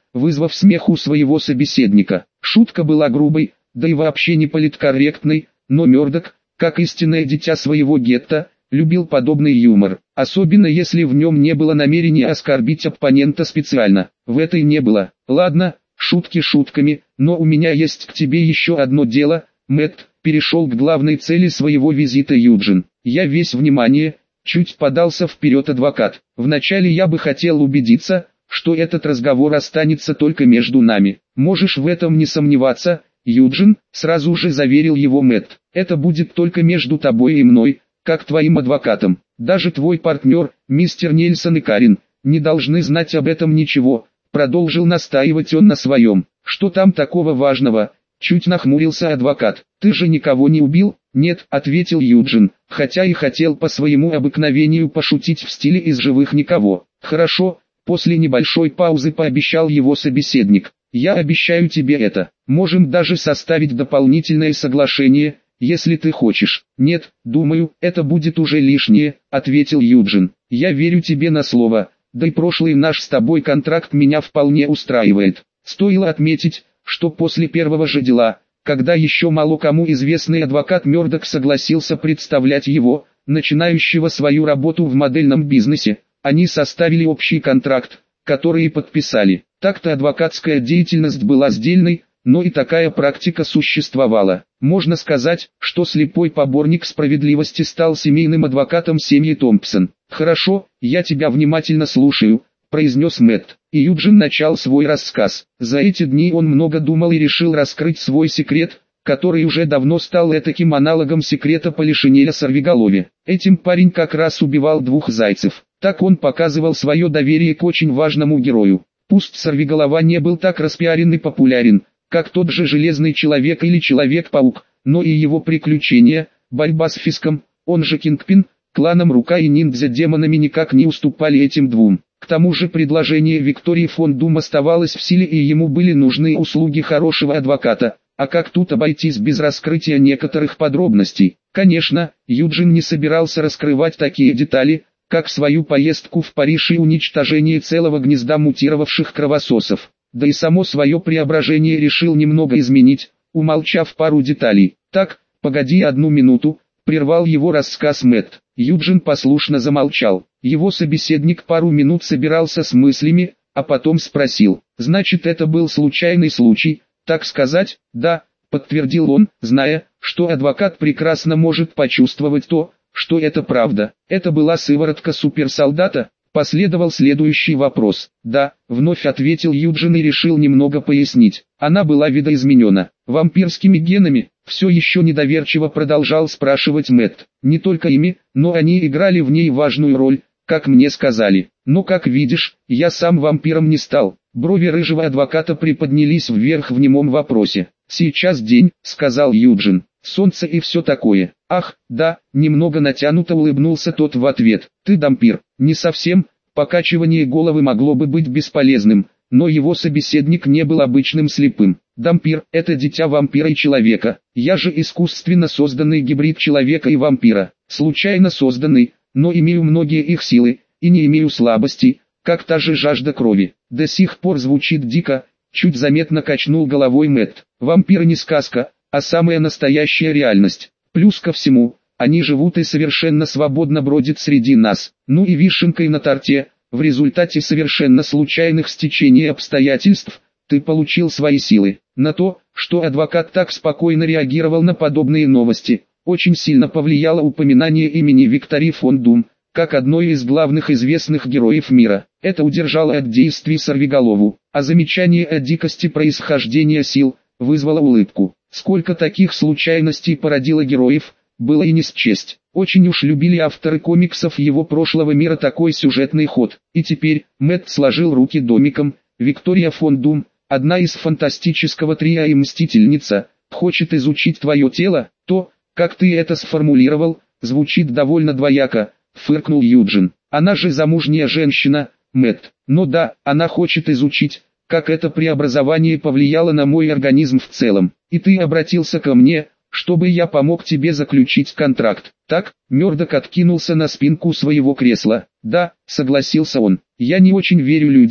вызвав смех у своего собеседника. Шутка была грубой, да и вообще не политкорректной, но Мёрдок, как истинное дитя своего гетто, любил подобный юмор, особенно если в нем не было намерения оскорбить оппонента специально. В этой не было. Ладно, шутки шутками, но у меня есть к тебе еще одно дело, Мэтт. Перешел к главной цели своего визита Юджин. Я весь внимание, чуть подался вперед адвокат. Вначале я бы хотел убедиться, что этот разговор останется только между нами. Можешь в этом не сомневаться, Юджин, сразу же заверил его Мэтт. Это будет только между тобой и мной, как твоим адвокатом. Даже твой партнер, мистер Нельсон и Карин, не должны знать об этом ничего. Продолжил настаивать он на своем. Что там такого важного? Чуть нахмурился адвокат. «Ты же никого не убил?» «Нет», — ответил Юджин, хотя и хотел по своему обыкновению пошутить в стиле «из живых никого». «Хорошо», — после небольшой паузы пообещал его собеседник. «Я обещаю тебе это. Можем даже составить дополнительное соглашение, если ты хочешь». «Нет, думаю, это будет уже лишнее», — ответил Юджин. «Я верю тебе на слово, да и прошлый наш с тобой контракт меня вполне устраивает». Стоило отметить, что после первого же дела, когда еще мало кому известный адвокат Мёрдок согласился представлять его, начинающего свою работу в модельном бизнесе, они составили общий контракт, который и подписали. Так-то адвокатская деятельность была сдельной, но и такая практика существовала. Можно сказать, что слепой поборник справедливости стал семейным адвокатом семьи Томпсон. «Хорошо, я тебя внимательно слушаю», — произнес Мэтт. И Юджин начал свой рассказ. За эти дни он много думал и решил раскрыть свой секрет, который уже давно стал этаким аналогом секрета Полишинеля Сорвиголове. Этим парень как раз убивал двух зайцев. Так он показывал свое доверие к очень важному герою. Пусть Сорвиголова не был так распиарен и популярен, как тот же Железный Человек или Человек-паук, но и его приключения, борьба с Фиском, он же Кингпин, кланом Рука и ниндзя-демонами никак не уступали этим двум. К тому же предложение Виктории фон Дум оставалось в силе и ему были нужны услуги хорошего адвоката, а как тут обойтись без раскрытия некоторых подробностей? Конечно, Юджин не собирался раскрывать такие детали, как свою поездку в Париж и уничтожение целого гнезда мутировавших кровососов. Да и само свое преображение решил немного изменить, умолчав пару деталей. «Так, погоди одну минуту», — прервал его рассказ Мэтт. Юджин послушно замолчал. Его собеседник пару минут собирался с мыслями, а потом спросил: «Значит, это был случайный случай, так сказать?» «Да», — подтвердил он, зная, что адвокат прекрасно может почувствовать то, что это правда. «Это была сыворотка суперсолдата?» Последовал следующий вопрос. «Да», — вновь ответил Юджин и решил немного пояснить. «Она была видоизменена. Вампирскими генами?» Все еще недоверчиво продолжал спрашивать Мэтт. «Не только ими, но они играли в ней важную роль, как мне сказали. Но как видишь, я сам вампиром не стал». Брови рыжего адвоката приподнялись вверх в немом вопросе. «Сейчас день», — сказал Юджин. «Солнце и все такое». «Ах, да», — немного натянуто улыбнулся тот в ответ. «Ты дампир?» «Не совсем», покачивание головы могло бы быть бесполезным, но его собеседник не был обычным слепым. «Дампир — это дитя вампира и человека. Я же искусственно созданный гибрид человека и вампира. Случайно созданный, но имею многие их силы, и не имею слабостей, как та же жажда крови». До сих пор звучит дико, чуть заметно качнул головой Мэтт. «Вампиры не сказка, а самая настоящая реальность. Плюс ко всему, они живут и совершенно свободно бродят среди нас. Ну и вишенкой на торте, в результате совершенно случайных стечений обстоятельств, ты получил свои силы». На то, что адвокат так спокойно реагировал на подобные новости, очень сильно повлияло упоминание имени Виктории фон Дум, как одной из главных известных героев мира. Это удержало от действий Сорвиголову, а замечание о дикости происхождения сил вызвало улыбку. Сколько таких случайностей породило героев, было и не счесть. Очень уж любили авторы комиксов его прошлого мира такой сюжетный ход. И теперь, Мэтт сложил руки домиком, Виктория фон Дум, одна из фантастического трио и мстительница, хочет изучить твое тело. То, как ты это сформулировал, звучит довольно двояко, фыркнул Юджин. Она же замужняя женщина, Мэтт. Но да, она хочет изучить, как это преобразование повлияло на мой организм в целом. И ты обратился ко мне, чтобы я помог тебе заключить контракт. Так, Мёрдок откинулся на спинку своего кресла. Да, согласился он. Я не очень верю людям,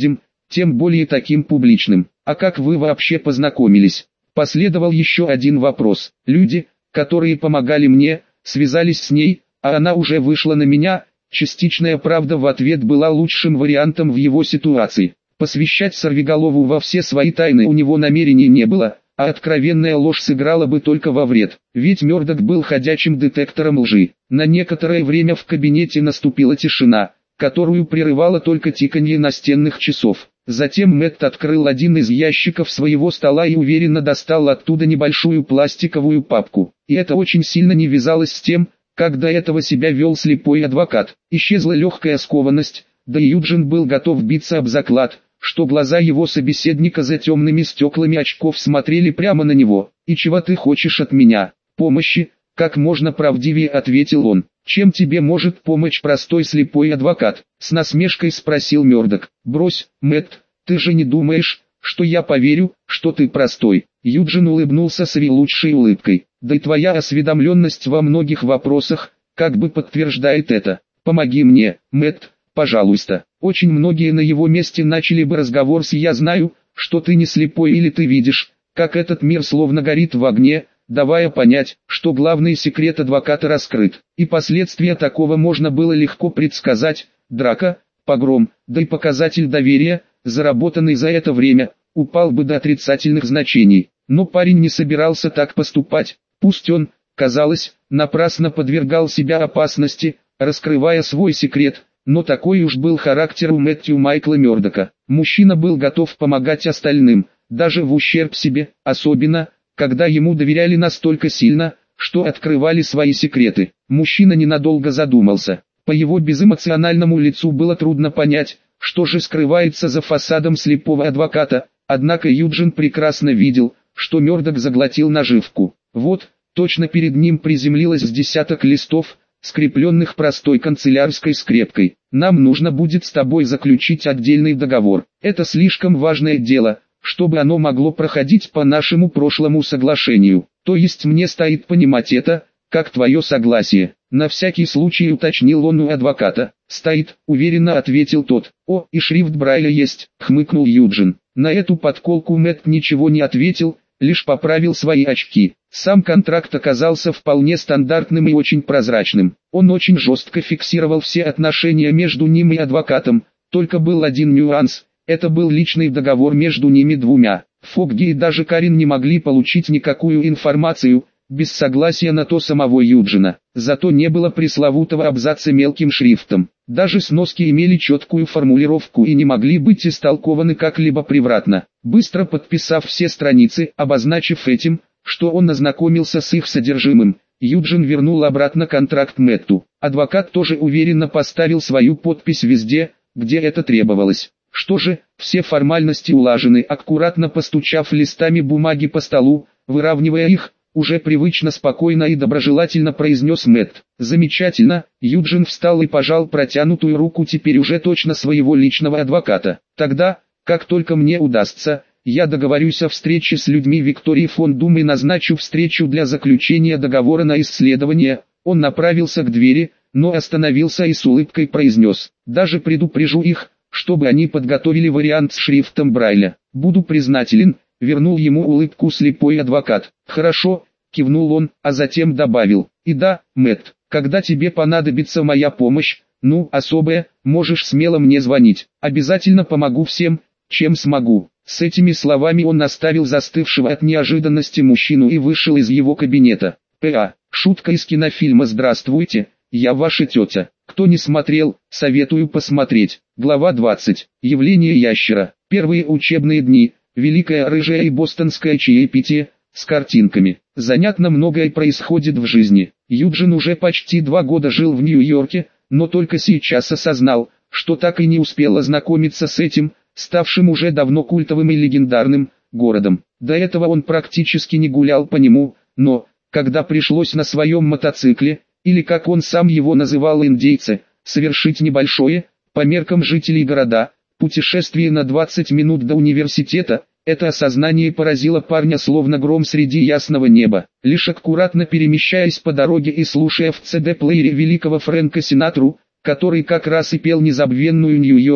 тем более таким публичным. А как вы вообще познакомились? Последовал еще один вопрос. Люди, которые помогали мне, связались с ней, а она уже вышла на меня. Частичная правда в ответ была лучшим вариантом в его ситуации. Посвящать сорвиголову во все свои тайны у него намерений не было, а откровенная ложь сыграла бы только во вред. Ведь Мёрдок был ходячим детектором лжи. На некоторое время в кабинете наступила тишина, которую прерывало только тиканье настенных часов. Затем Мэтт открыл один из ящиков своего стола и уверенно достал оттуда небольшую пластиковую папку. И это очень сильно не вязалось с тем, как до этого себя вел слепой адвокат. Исчезла легкая скованность, да и Юджин был готов биться об заклад, что глаза его собеседника за темными стеклами очков смотрели прямо на него. «И чего ты хочешь от меня?» «Помощи», — как можно правдивее ответил он. «Чем тебе может помочь простой слепой адвокат?» — с насмешкой спросил Мёрдок. «Брось, Мэтт, ты же не думаешь, что я поверю, что ты простой?» Юджин улыбнулся своей лучшей улыбкой. «Да и твоя осведомленность во многих вопросах, как бы подтверждает это. Помоги мне, Мэтт, пожалуйста». Очень многие на его месте начали бы разговор с «я знаю, что ты не слепой» или «ты видишь, как этот мир словно горит в огне», давая понять, что главный секрет адвоката раскрыт. И последствия такого можно было легко предсказать: драка, погром, да и показатель доверия, заработанный за это время, упал бы до отрицательных значений. Но парень не собирался так поступать. Пусть он, казалось, напрасно подвергал себя опасности, раскрывая свой секрет, но такой уж был характер у Мэтью Майкла Мёрдока. Мужчина был готов помогать остальным, даже в ущерб себе, особенно, когда ему доверяли настолько сильно, что открывали свои секреты. Мужчина ненадолго задумался. По его безэмоциональному лицу было трудно понять, что же скрывается за фасадом слепого адвоката, однако Юджин прекрасно видел, что Мёрдок заглотил наживку. Вот, точно перед ним приземлилось с десяток листов, скрепленных простой канцелярской скрепкой. «Нам нужно будет с тобой заключить отдельный договор. Это слишком важное дело, чтобы оно могло проходить по нашему прошлому соглашению. То есть мне стоит понимать это, как твое согласие». На всякий случай уточнил он у адвоката. «Стоит», уверенно ответил тот. «О, и шрифт Брайля есть», хмыкнул Юджин. На эту подколку Мэтт ничего не ответил, лишь поправил свои очки. Сам контракт оказался вполне стандартным и очень прозрачным. Он очень жестко фиксировал все отношения между ним и адвокатом, только был один нюанс. Это был личный договор между ними двумя. Фогги и даже Карин не могли получить никакую информацию, без согласия на то самого Юджина. Зато не было пресловутого абзаца мелким шрифтом. Даже сноски имели четкую формулировку и не могли быть истолкованы как-либо превратно. Быстро подписав все страницы, обозначив этим, что он ознакомился с их содержимым, Юджин вернул обратно контракт Мэтту. Адвокат тоже уверенно поставил свою подпись везде, где это требовалось. Что же, все формальности улажены. Аккуратно постучав листами бумаги по столу, выравнивая их, уже привычно спокойно и доброжелательно произнес Мэтт. «Замечательно». Юджин встал и пожал протянутую руку теперь уже точно своего личного адвоката. «Тогда, как только мне удастся, я договорюсь о встрече с людьми Виктории фон Дум и назначу встречу для заключения договора на исследование». Он направился к двери, но остановился и с улыбкой произнес: «Даже предупрежу их, чтобы они подготовили вариант с шрифтом Брайля. Буду признателен», вернул ему улыбку слепой адвокат. «Хорошо», кивнул он, а затем добавил: «И да, Мэтт, когда тебе понадобится моя помощь, особая, можешь смело мне звонить. Обязательно помогу всем, чем смогу». С этими словами он наставил застывшего от неожиданности мужчину и вышел из его кабинета. П.А. Шутка из кинофильма «Здравствуйте, я ваша тетя». Кто не смотрел, советую посмотреть. Глава 20. Явление ящера. Первые учебные дни. Великое рыжее и бостонское чаепитие, с картинками. Занятно многое происходит в жизни. Юджин уже почти 2 года жил в Нью-Йорке, но только сейчас осознал, что так и не успел ознакомиться с этим, ставшим уже давно культовым и легендарным, городом. До этого он практически не гулял по нему, но, когда пришлось на своем мотоцикле, или как он сам его называл индейцы, совершить небольшое, по меркам жителей города, путешествие на 20 минут до университета, это осознание поразило парня словно гром среди ясного неба. Лишь аккуратно перемещаясь по дороге и слушая в CD-плеере великого Фрэнка Синатру, который как раз и пел незабвенную Нью-Йорк,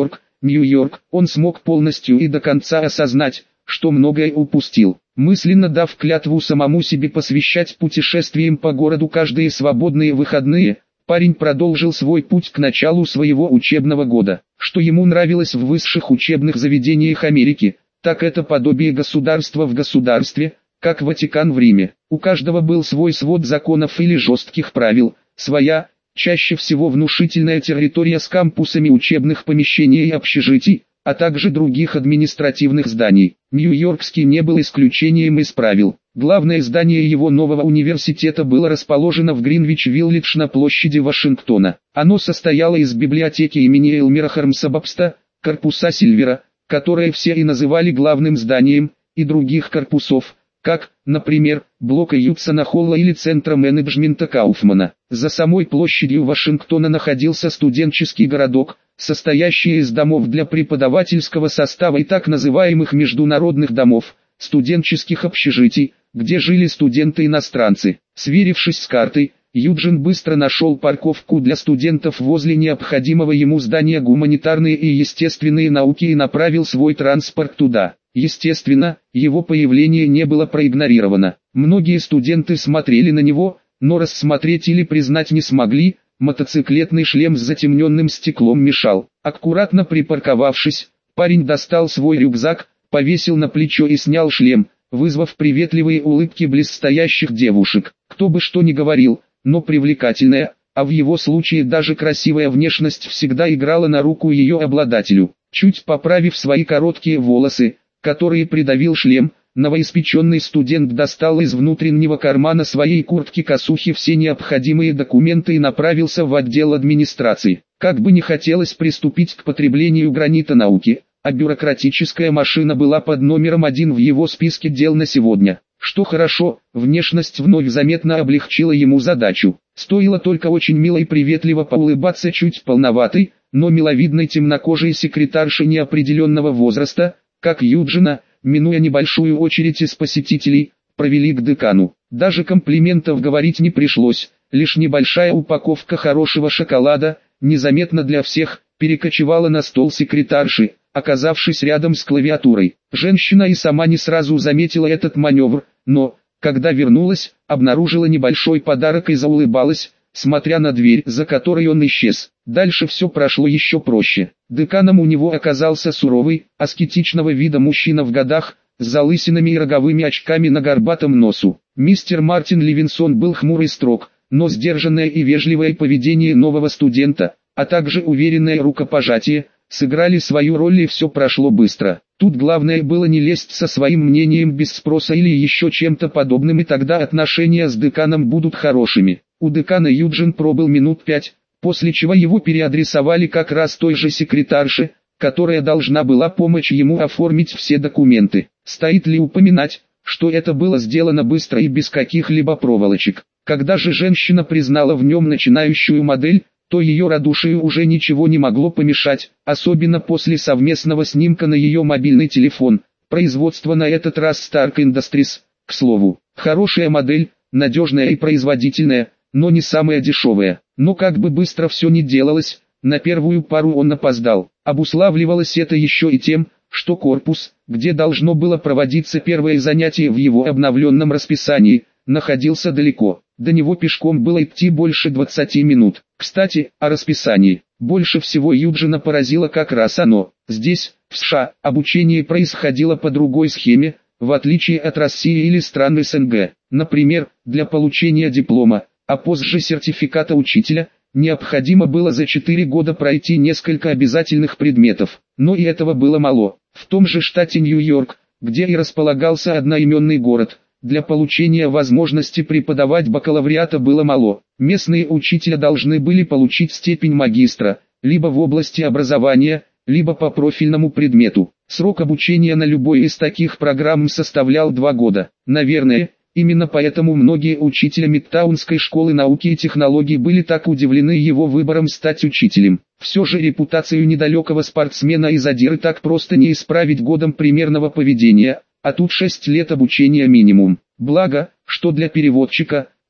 Нью-Йорк, он смог полностью и до конца осознать, что многое упустил. Мысленно дав клятву самому себе посвящать путешествиям по городу каждые свободные выходные, парень продолжил свой путь к началу своего учебного года. Что ему нравилось в высших учебных заведениях Америки, так это подобие государства в государстве, как Ватикан в Риме. У каждого был свой свод законов или жестких правил, своя, чаще всего внушительная территория с кампусами учебных помещений и общежитий, а также других административных зданий. Нью-Йоркский не был исключением из правил. Главное здание его нового университета было расположено в Гринвич-Виллидж на площади Вашингтона. Оно состояло из библиотеки имени Элмера Хармса Бабста, корпуса Сильвера, которое все и называли главным зданием, и других корпусов, как, например, блока Юдсона Холла или Центра менеджмента Кауфмана. За самой площадью Вашингтона находился студенческий городок, состоящий из домов для преподавательского состава и так называемых международных домов, студенческих общежитий, где жили студенты-иностранцы. Сверившись с картой, Юджин быстро нашел парковку для студентов возле необходимого ему здания гуманитарные и естественные науки и направил свой транспорт туда. Естественно, его появление не было проигнорировано. Многие студенты смотрели на него, но рассмотреть или признать не смогли, мотоциклетный шлем с затемненным стеклом мешал. Аккуратно припарковавшись, парень достал свой рюкзак, повесил на плечо и снял шлем, вызвав приветливые улыбки близстоящих девушек. Кто бы что ни говорил, но привлекательная, а в его случае даже красивая внешность всегда играла на руку ее обладателю. Чуть поправив свои короткие волосы, которые придавил шлем, новоиспеченный студент достал из внутреннего кармана своей куртки-косухи все необходимые документы и направился в отдел администрации. Как бы не хотелось приступить к потреблению гранита науки, а бюрократическая машина была под номером 1 в его списке дел на сегодня. Что хорошо, внешность вновь заметно облегчила ему задачу. Стоило только очень мило и приветливо поулыбаться чуть полноватой, но миловидной темнокожей секретарши неопределенного возраста, как Юджина, минуя небольшую очередь из посетителей, провели к декану. Даже комплиментов говорить не пришлось, лишь небольшая упаковка хорошего шоколада, незаметно для всех, перекочевала на стол секретарши, оказавшись рядом с клавиатурой. Женщина и сама не сразу заметила этот маневр, но, когда вернулась, обнаружила небольшой подарок и заулыбалась, смотря на дверь, за которой он исчез. Дальше все прошло еще проще. Деканом у него оказался суровый, аскетичного вида мужчина в годах, с залысинами и роговыми очками на горбатом носу. Мистер Мартин Ливинсон был хмур и строг, но сдержанное и вежливое поведение нового студента, а также уверенное рукопожатие, сыграли свою роль и все прошло быстро. Тут главное было не лезть со своим мнением без спроса или еще чем-то подобным, и тогда отношения с деканом будут хорошими. У декана Юджин пробыл минут 5, после чего его переадресовали как раз той же секретарше, которая должна была помочь ему оформить все документы. Стоит ли упоминать, что это было сделано быстро и без каких-либо проволочек. Когда же женщина признала в нем начинающую модель, то ее радушию уже ничего не могло помешать, особенно после совместного снимка на ее мобильный телефон. Производство на этот раз Stark Industries, к слову. Хорошая модель, надежная и производительная, но не самая дешевая. Но как бы быстро все ни делалось, на первую пару он опоздал. Обуславливалось это еще и тем, что корпус, где должно было проводиться первое занятие в его обновленном расписании, находился далеко. До него пешком было идти больше 20 минут. Кстати, о расписании. Больше всего Юджина поразило как раз оно. Здесь, в США, обучение происходило по другой схеме, в отличие от России или стран СНГ. Например, для получения диплома, а позже сертификата учителя, необходимо было за 4 года пройти несколько обязательных предметов. Но и этого было мало. В том же штате Нью-Йорк, где и располагался одноименный город, для получения возможности преподавать бакалавриата было мало. Местные учителя должны были получить степень магистра, либо в области образования, либо по профильному предмету. Срок обучения на любой из таких программ составлял 2 года. Наверное, именно поэтому многие учителя Мидтаунской школы науки и технологий были так удивлены его выбором стать учителем. Все же репутацию недалекого спортсмена и задиры так просто не исправить годом примерного поведения, а тут 6 лет обучения минимум. Благо, что для переводчика,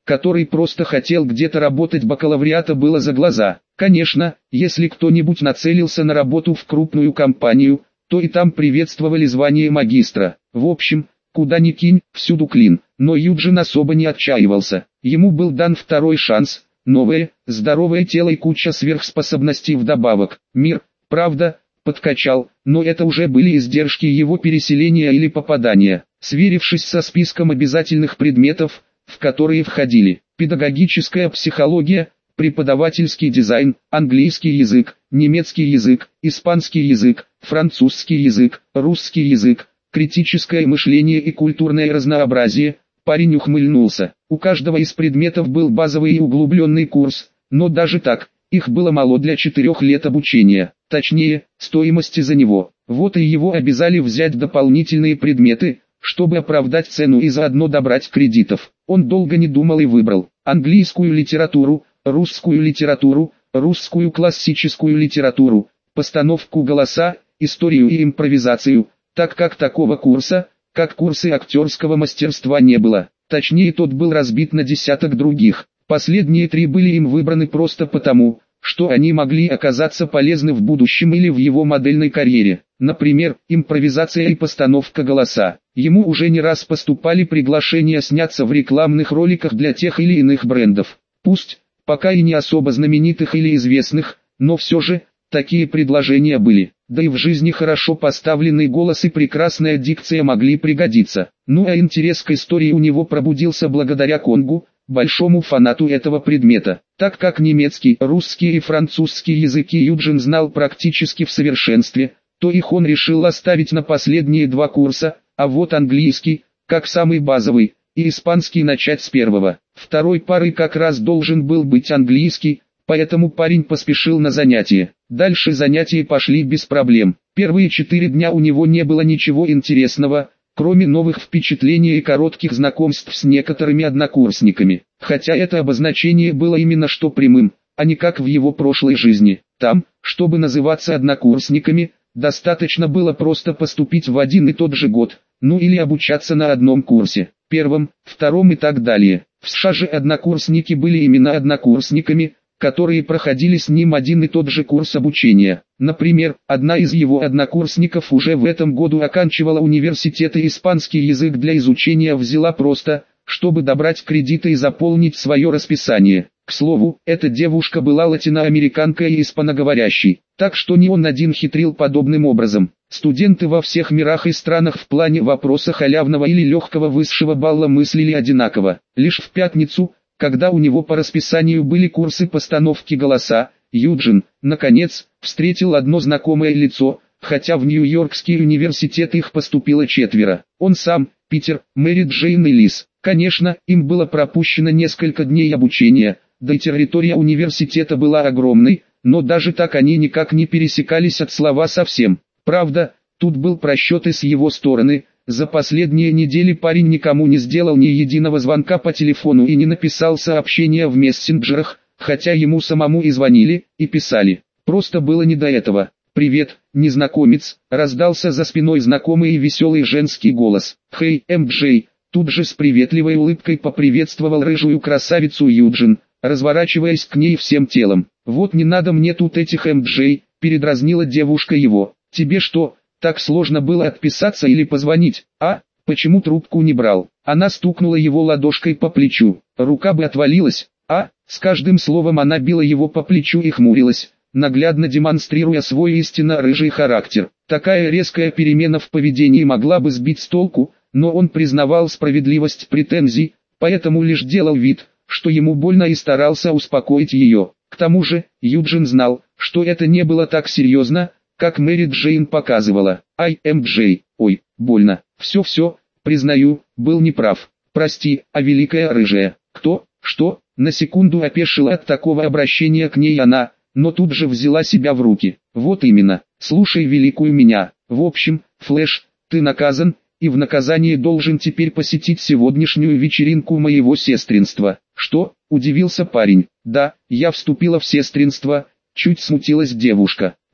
который просто хотел где-то работать, бакалавриата было за глаза. Конечно, если кто-нибудь нацелился на работу в крупную компанию, то и там приветствовали звание магистра. В общем, куда ни кинь, всюду клин. Но Юджин особо не отчаивался. Ему был дан второй шанс, новое, здоровое тело и куча сверхспособностей вдобавок. Мир, правда, подкачал, но это уже были издержки его переселения или попадания. Сверившись со списком обязательных предметов, в которые входили педагогическая психология, преподавательский дизайн, английский язык, немецкий язык, испанский язык, французский язык, русский язык, критическое мышление и культурное разнообразие, парень ухмыльнулся. У каждого из предметов был базовый и углубленный курс, но даже так, их было мало для 4 лет обучения, точнее, стоимости за него. Вот и его обязали взять дополнительные предметы, чтобы оправдать цену и заодно добрать кредитов. Он долго не думал и выбрал английскую литературу, русскую классическую литературу, постановку голоса, историю и импровизацию, так как такого курса, как курсы актерского мастерства, не было. Точнее, тот был разбит на десяток других. Последние 3 были им выбраны просто потому, что они могли оказаться полезны в будущем или в его модельной карьере. Например, импровизация и постановка голоса. Ему уже не раз поступали приглашения сняться в рекламных роликах для тех или иных брендов. Пусть, пока и не особо знаменитых или известных, но все же, такие предложения были. Да и в жизни хорошо поставленный голос и прекрасная дикция могли пригодиться. Ну а интерес к истории у него пробудился благодаря Конгу, большому фанату этого предмета. Так как немецкий, русский и французский языки Юджин знал практически в совершенстве, то их он решил оставить на последние 2 курса, а вот английский, как самый базовый, и испанский начать с первого. Второй парой как раз должен был быть английский, поэтому парень поспешил на занятия. Дальше занятия пошли без проблем. Первые 4 дня у него не было ничего интересного, кроме новых впечатлений и коротких знакомств с некоторыми однокурсниками. Хотя это обозначение было именно что прямым, а не как в его прошлой жизни. Там, чтобы называться однокурсниками, достаточно было просто поступить в один и тот же год, ну или обучаться на одном курсе, первом, втором и так далее. В США же однокурсники были именно однокурсниками, которые проходили с ним один и тот же курс обучения. Например, одна из его однокурсников уже в этом году оканчивала университет и испанский язык для изучения взяла просто, чтобы добрать кредиты и заполнить свое расписание. К слову, эта девушка была латиноамериканкой и испаноговорящей, так что не он один хитрил подобным образом. Студенты во всех мирах и странах в плане вопроса халявного или легкого высшего балла мыслили одинаково. Лишь в пятницу, когда у него по расписанию были курсы постановки голоса, Юджин, наконец, встретил одно знакомое лицо, хотя в Нью-Йоркский университет их поступило 4. Он сам, Питер, Мэри Джейн и Лиз. Конечно, им было пропущено несколько дней обучения, да и территория университета была огромной, но даже так они никак не пересекались от слова совсем. Правда, тут был просчет и с его стороны. За последние недели парень никому не сделал ни единого звонка по телефону и не написал сообщения в мессенджерах, хотя ему самому и звонили, и писали. Просто было не до этого. «Привет, незнакомец», — раздался за спиной знакомый и веселый женский голос. «Хей, Джей», тут же с приветливой улыбкой поприветствовал рыжую красавицу Юджин, разворачиваясь к ней всем телом. «Вот не надо мне тут этих Джей», — передразнила девушка его. «Тебе что, так сложно было отписаться или позвонить, а? Почему трубку не брал?» Она стукнула его ладошкой по плечу. Рука бы отвалилась, а? С каждым словом она била его по плечу и хмурилась, наглядно демонстрируя свой истинно рыжий характер. Такая резкая перемена в поведении могла бы сбить с толку, но он признавал справедливость претензий, поэтому лишь делал вид, что ему больно, и старался успокоить ее. К тому же, Юджин знал, что это не было так серьезно, как Мэри Джейн показывала. «Ай, Джей, ой, больно, все, признаю, был неправ. Прости, а великая рыжая, кто, что?» На секунду опешила от такого обращения к ней она, но тут же взяла себя в руки. «Вот именно, слушай великую меня. В общем, Флэш, ты наказан, и в наказание должен теперь посетить сегодняшнюю вечеринку моего сестринства». «Что?» – удивился парень. «Да, я вступила в сестринство», – чуть смутилась девушка.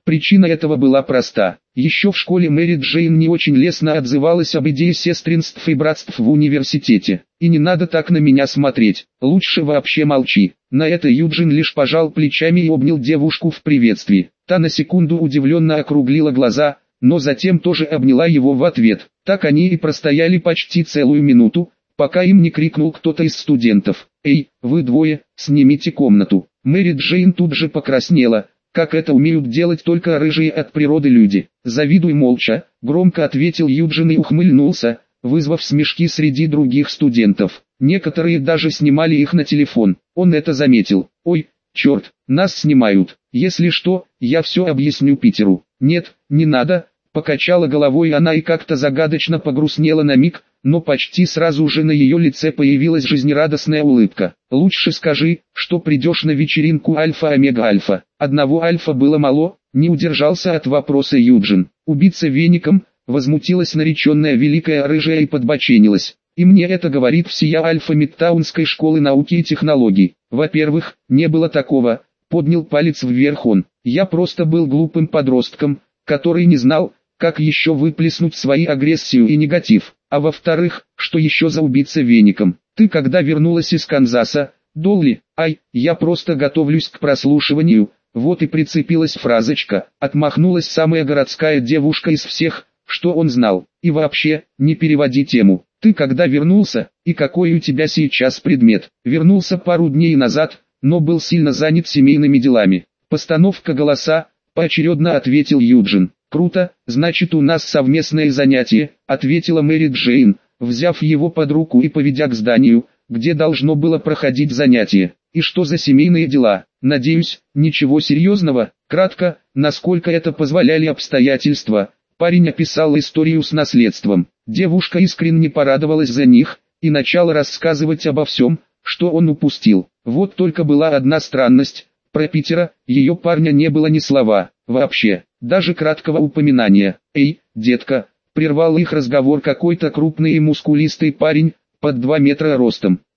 Причина этого была проста. Еще в школе Мэри Джейн не очень лестно отзывалась об идее сестринств и братств в университете. И не надо так на меня смотреть, лучше вообще молчи. На это Юджин лишь пожал плечами и обнял девушку в приветствии. Та на секунду удивленно округлила глаза, но затем тоже обняла его в ответ. Так они и простояли почти целую минуту, пока им не крикнул кто-то из студентов: «Эй, вы двое, снимите комнату!» Мэри Джейн тут же покраснела, как это умеют делать только рыжие от природы люди. «Завидуй молча», — громко ответил Юджин и ухмыльнулся, вызвав смешки среди других студентов. Некоторые даже снимали их на телефон. Он это заметил. «Ой, черт, нас снимают. Если что, я все объясню Питеру». «Нет, не надо», — покачала головой она и как-то загадочно погрустнела на миг, но почти сразу же на ее лице появилась жизнерадостная улыбка. «Лучше скажи, что придешь на вечеринку Альфа-Омега-Альфа». Одного Альфа было мало, не удержался от вопроса Юджин. Убиться веником, возмутилась нареченная великая рыжая и подбоченилась. «И мне это говорит всея Альфа Мидтаунской школы науки и технологий. Во-первых, не было такого», — поднял палец вверх он. «Я просто был глупым подростком, который не знал, как еще выплеснуть свою агрессию и негатив. А во-вторых, что еще за убийца веником? Ты когда вернулась из Канзаса, Долли? Ай, я просто готовлюсь к прослушиванию». Вот и прицепилась фразочка, отмахнулась самая городская девушка из всех, что он знал. «И вообще, не переводи тему. Ты когда вернулся, и какой у тебя сейчас предмет?» «Вернулся пару дней назад, но был сильно занят семейными делами». «Постановка голоса», — поочередно ответил Юджин. «Круто, значит у нас совместное занятие», — ответила Мэри Джейн, взяв его под руку и поведя к зданию, где должно было проходить занятие. «И что за семейные дела? Надеюсь, ничего серьезного?» Кратко, насколько это позволяли обстоятельства, парень описал историю с наследством. Девушка искренне порадовалась за них и начала рассказывать обо всем, что он упустил. Вот только была одна странность: про Питера, ее парня, не было ни слова, вообще, даже краткого упоминания. «Эй, детка», — прервал их разговор какой-то крупный и мускулистый парень, под 2 метра ростом.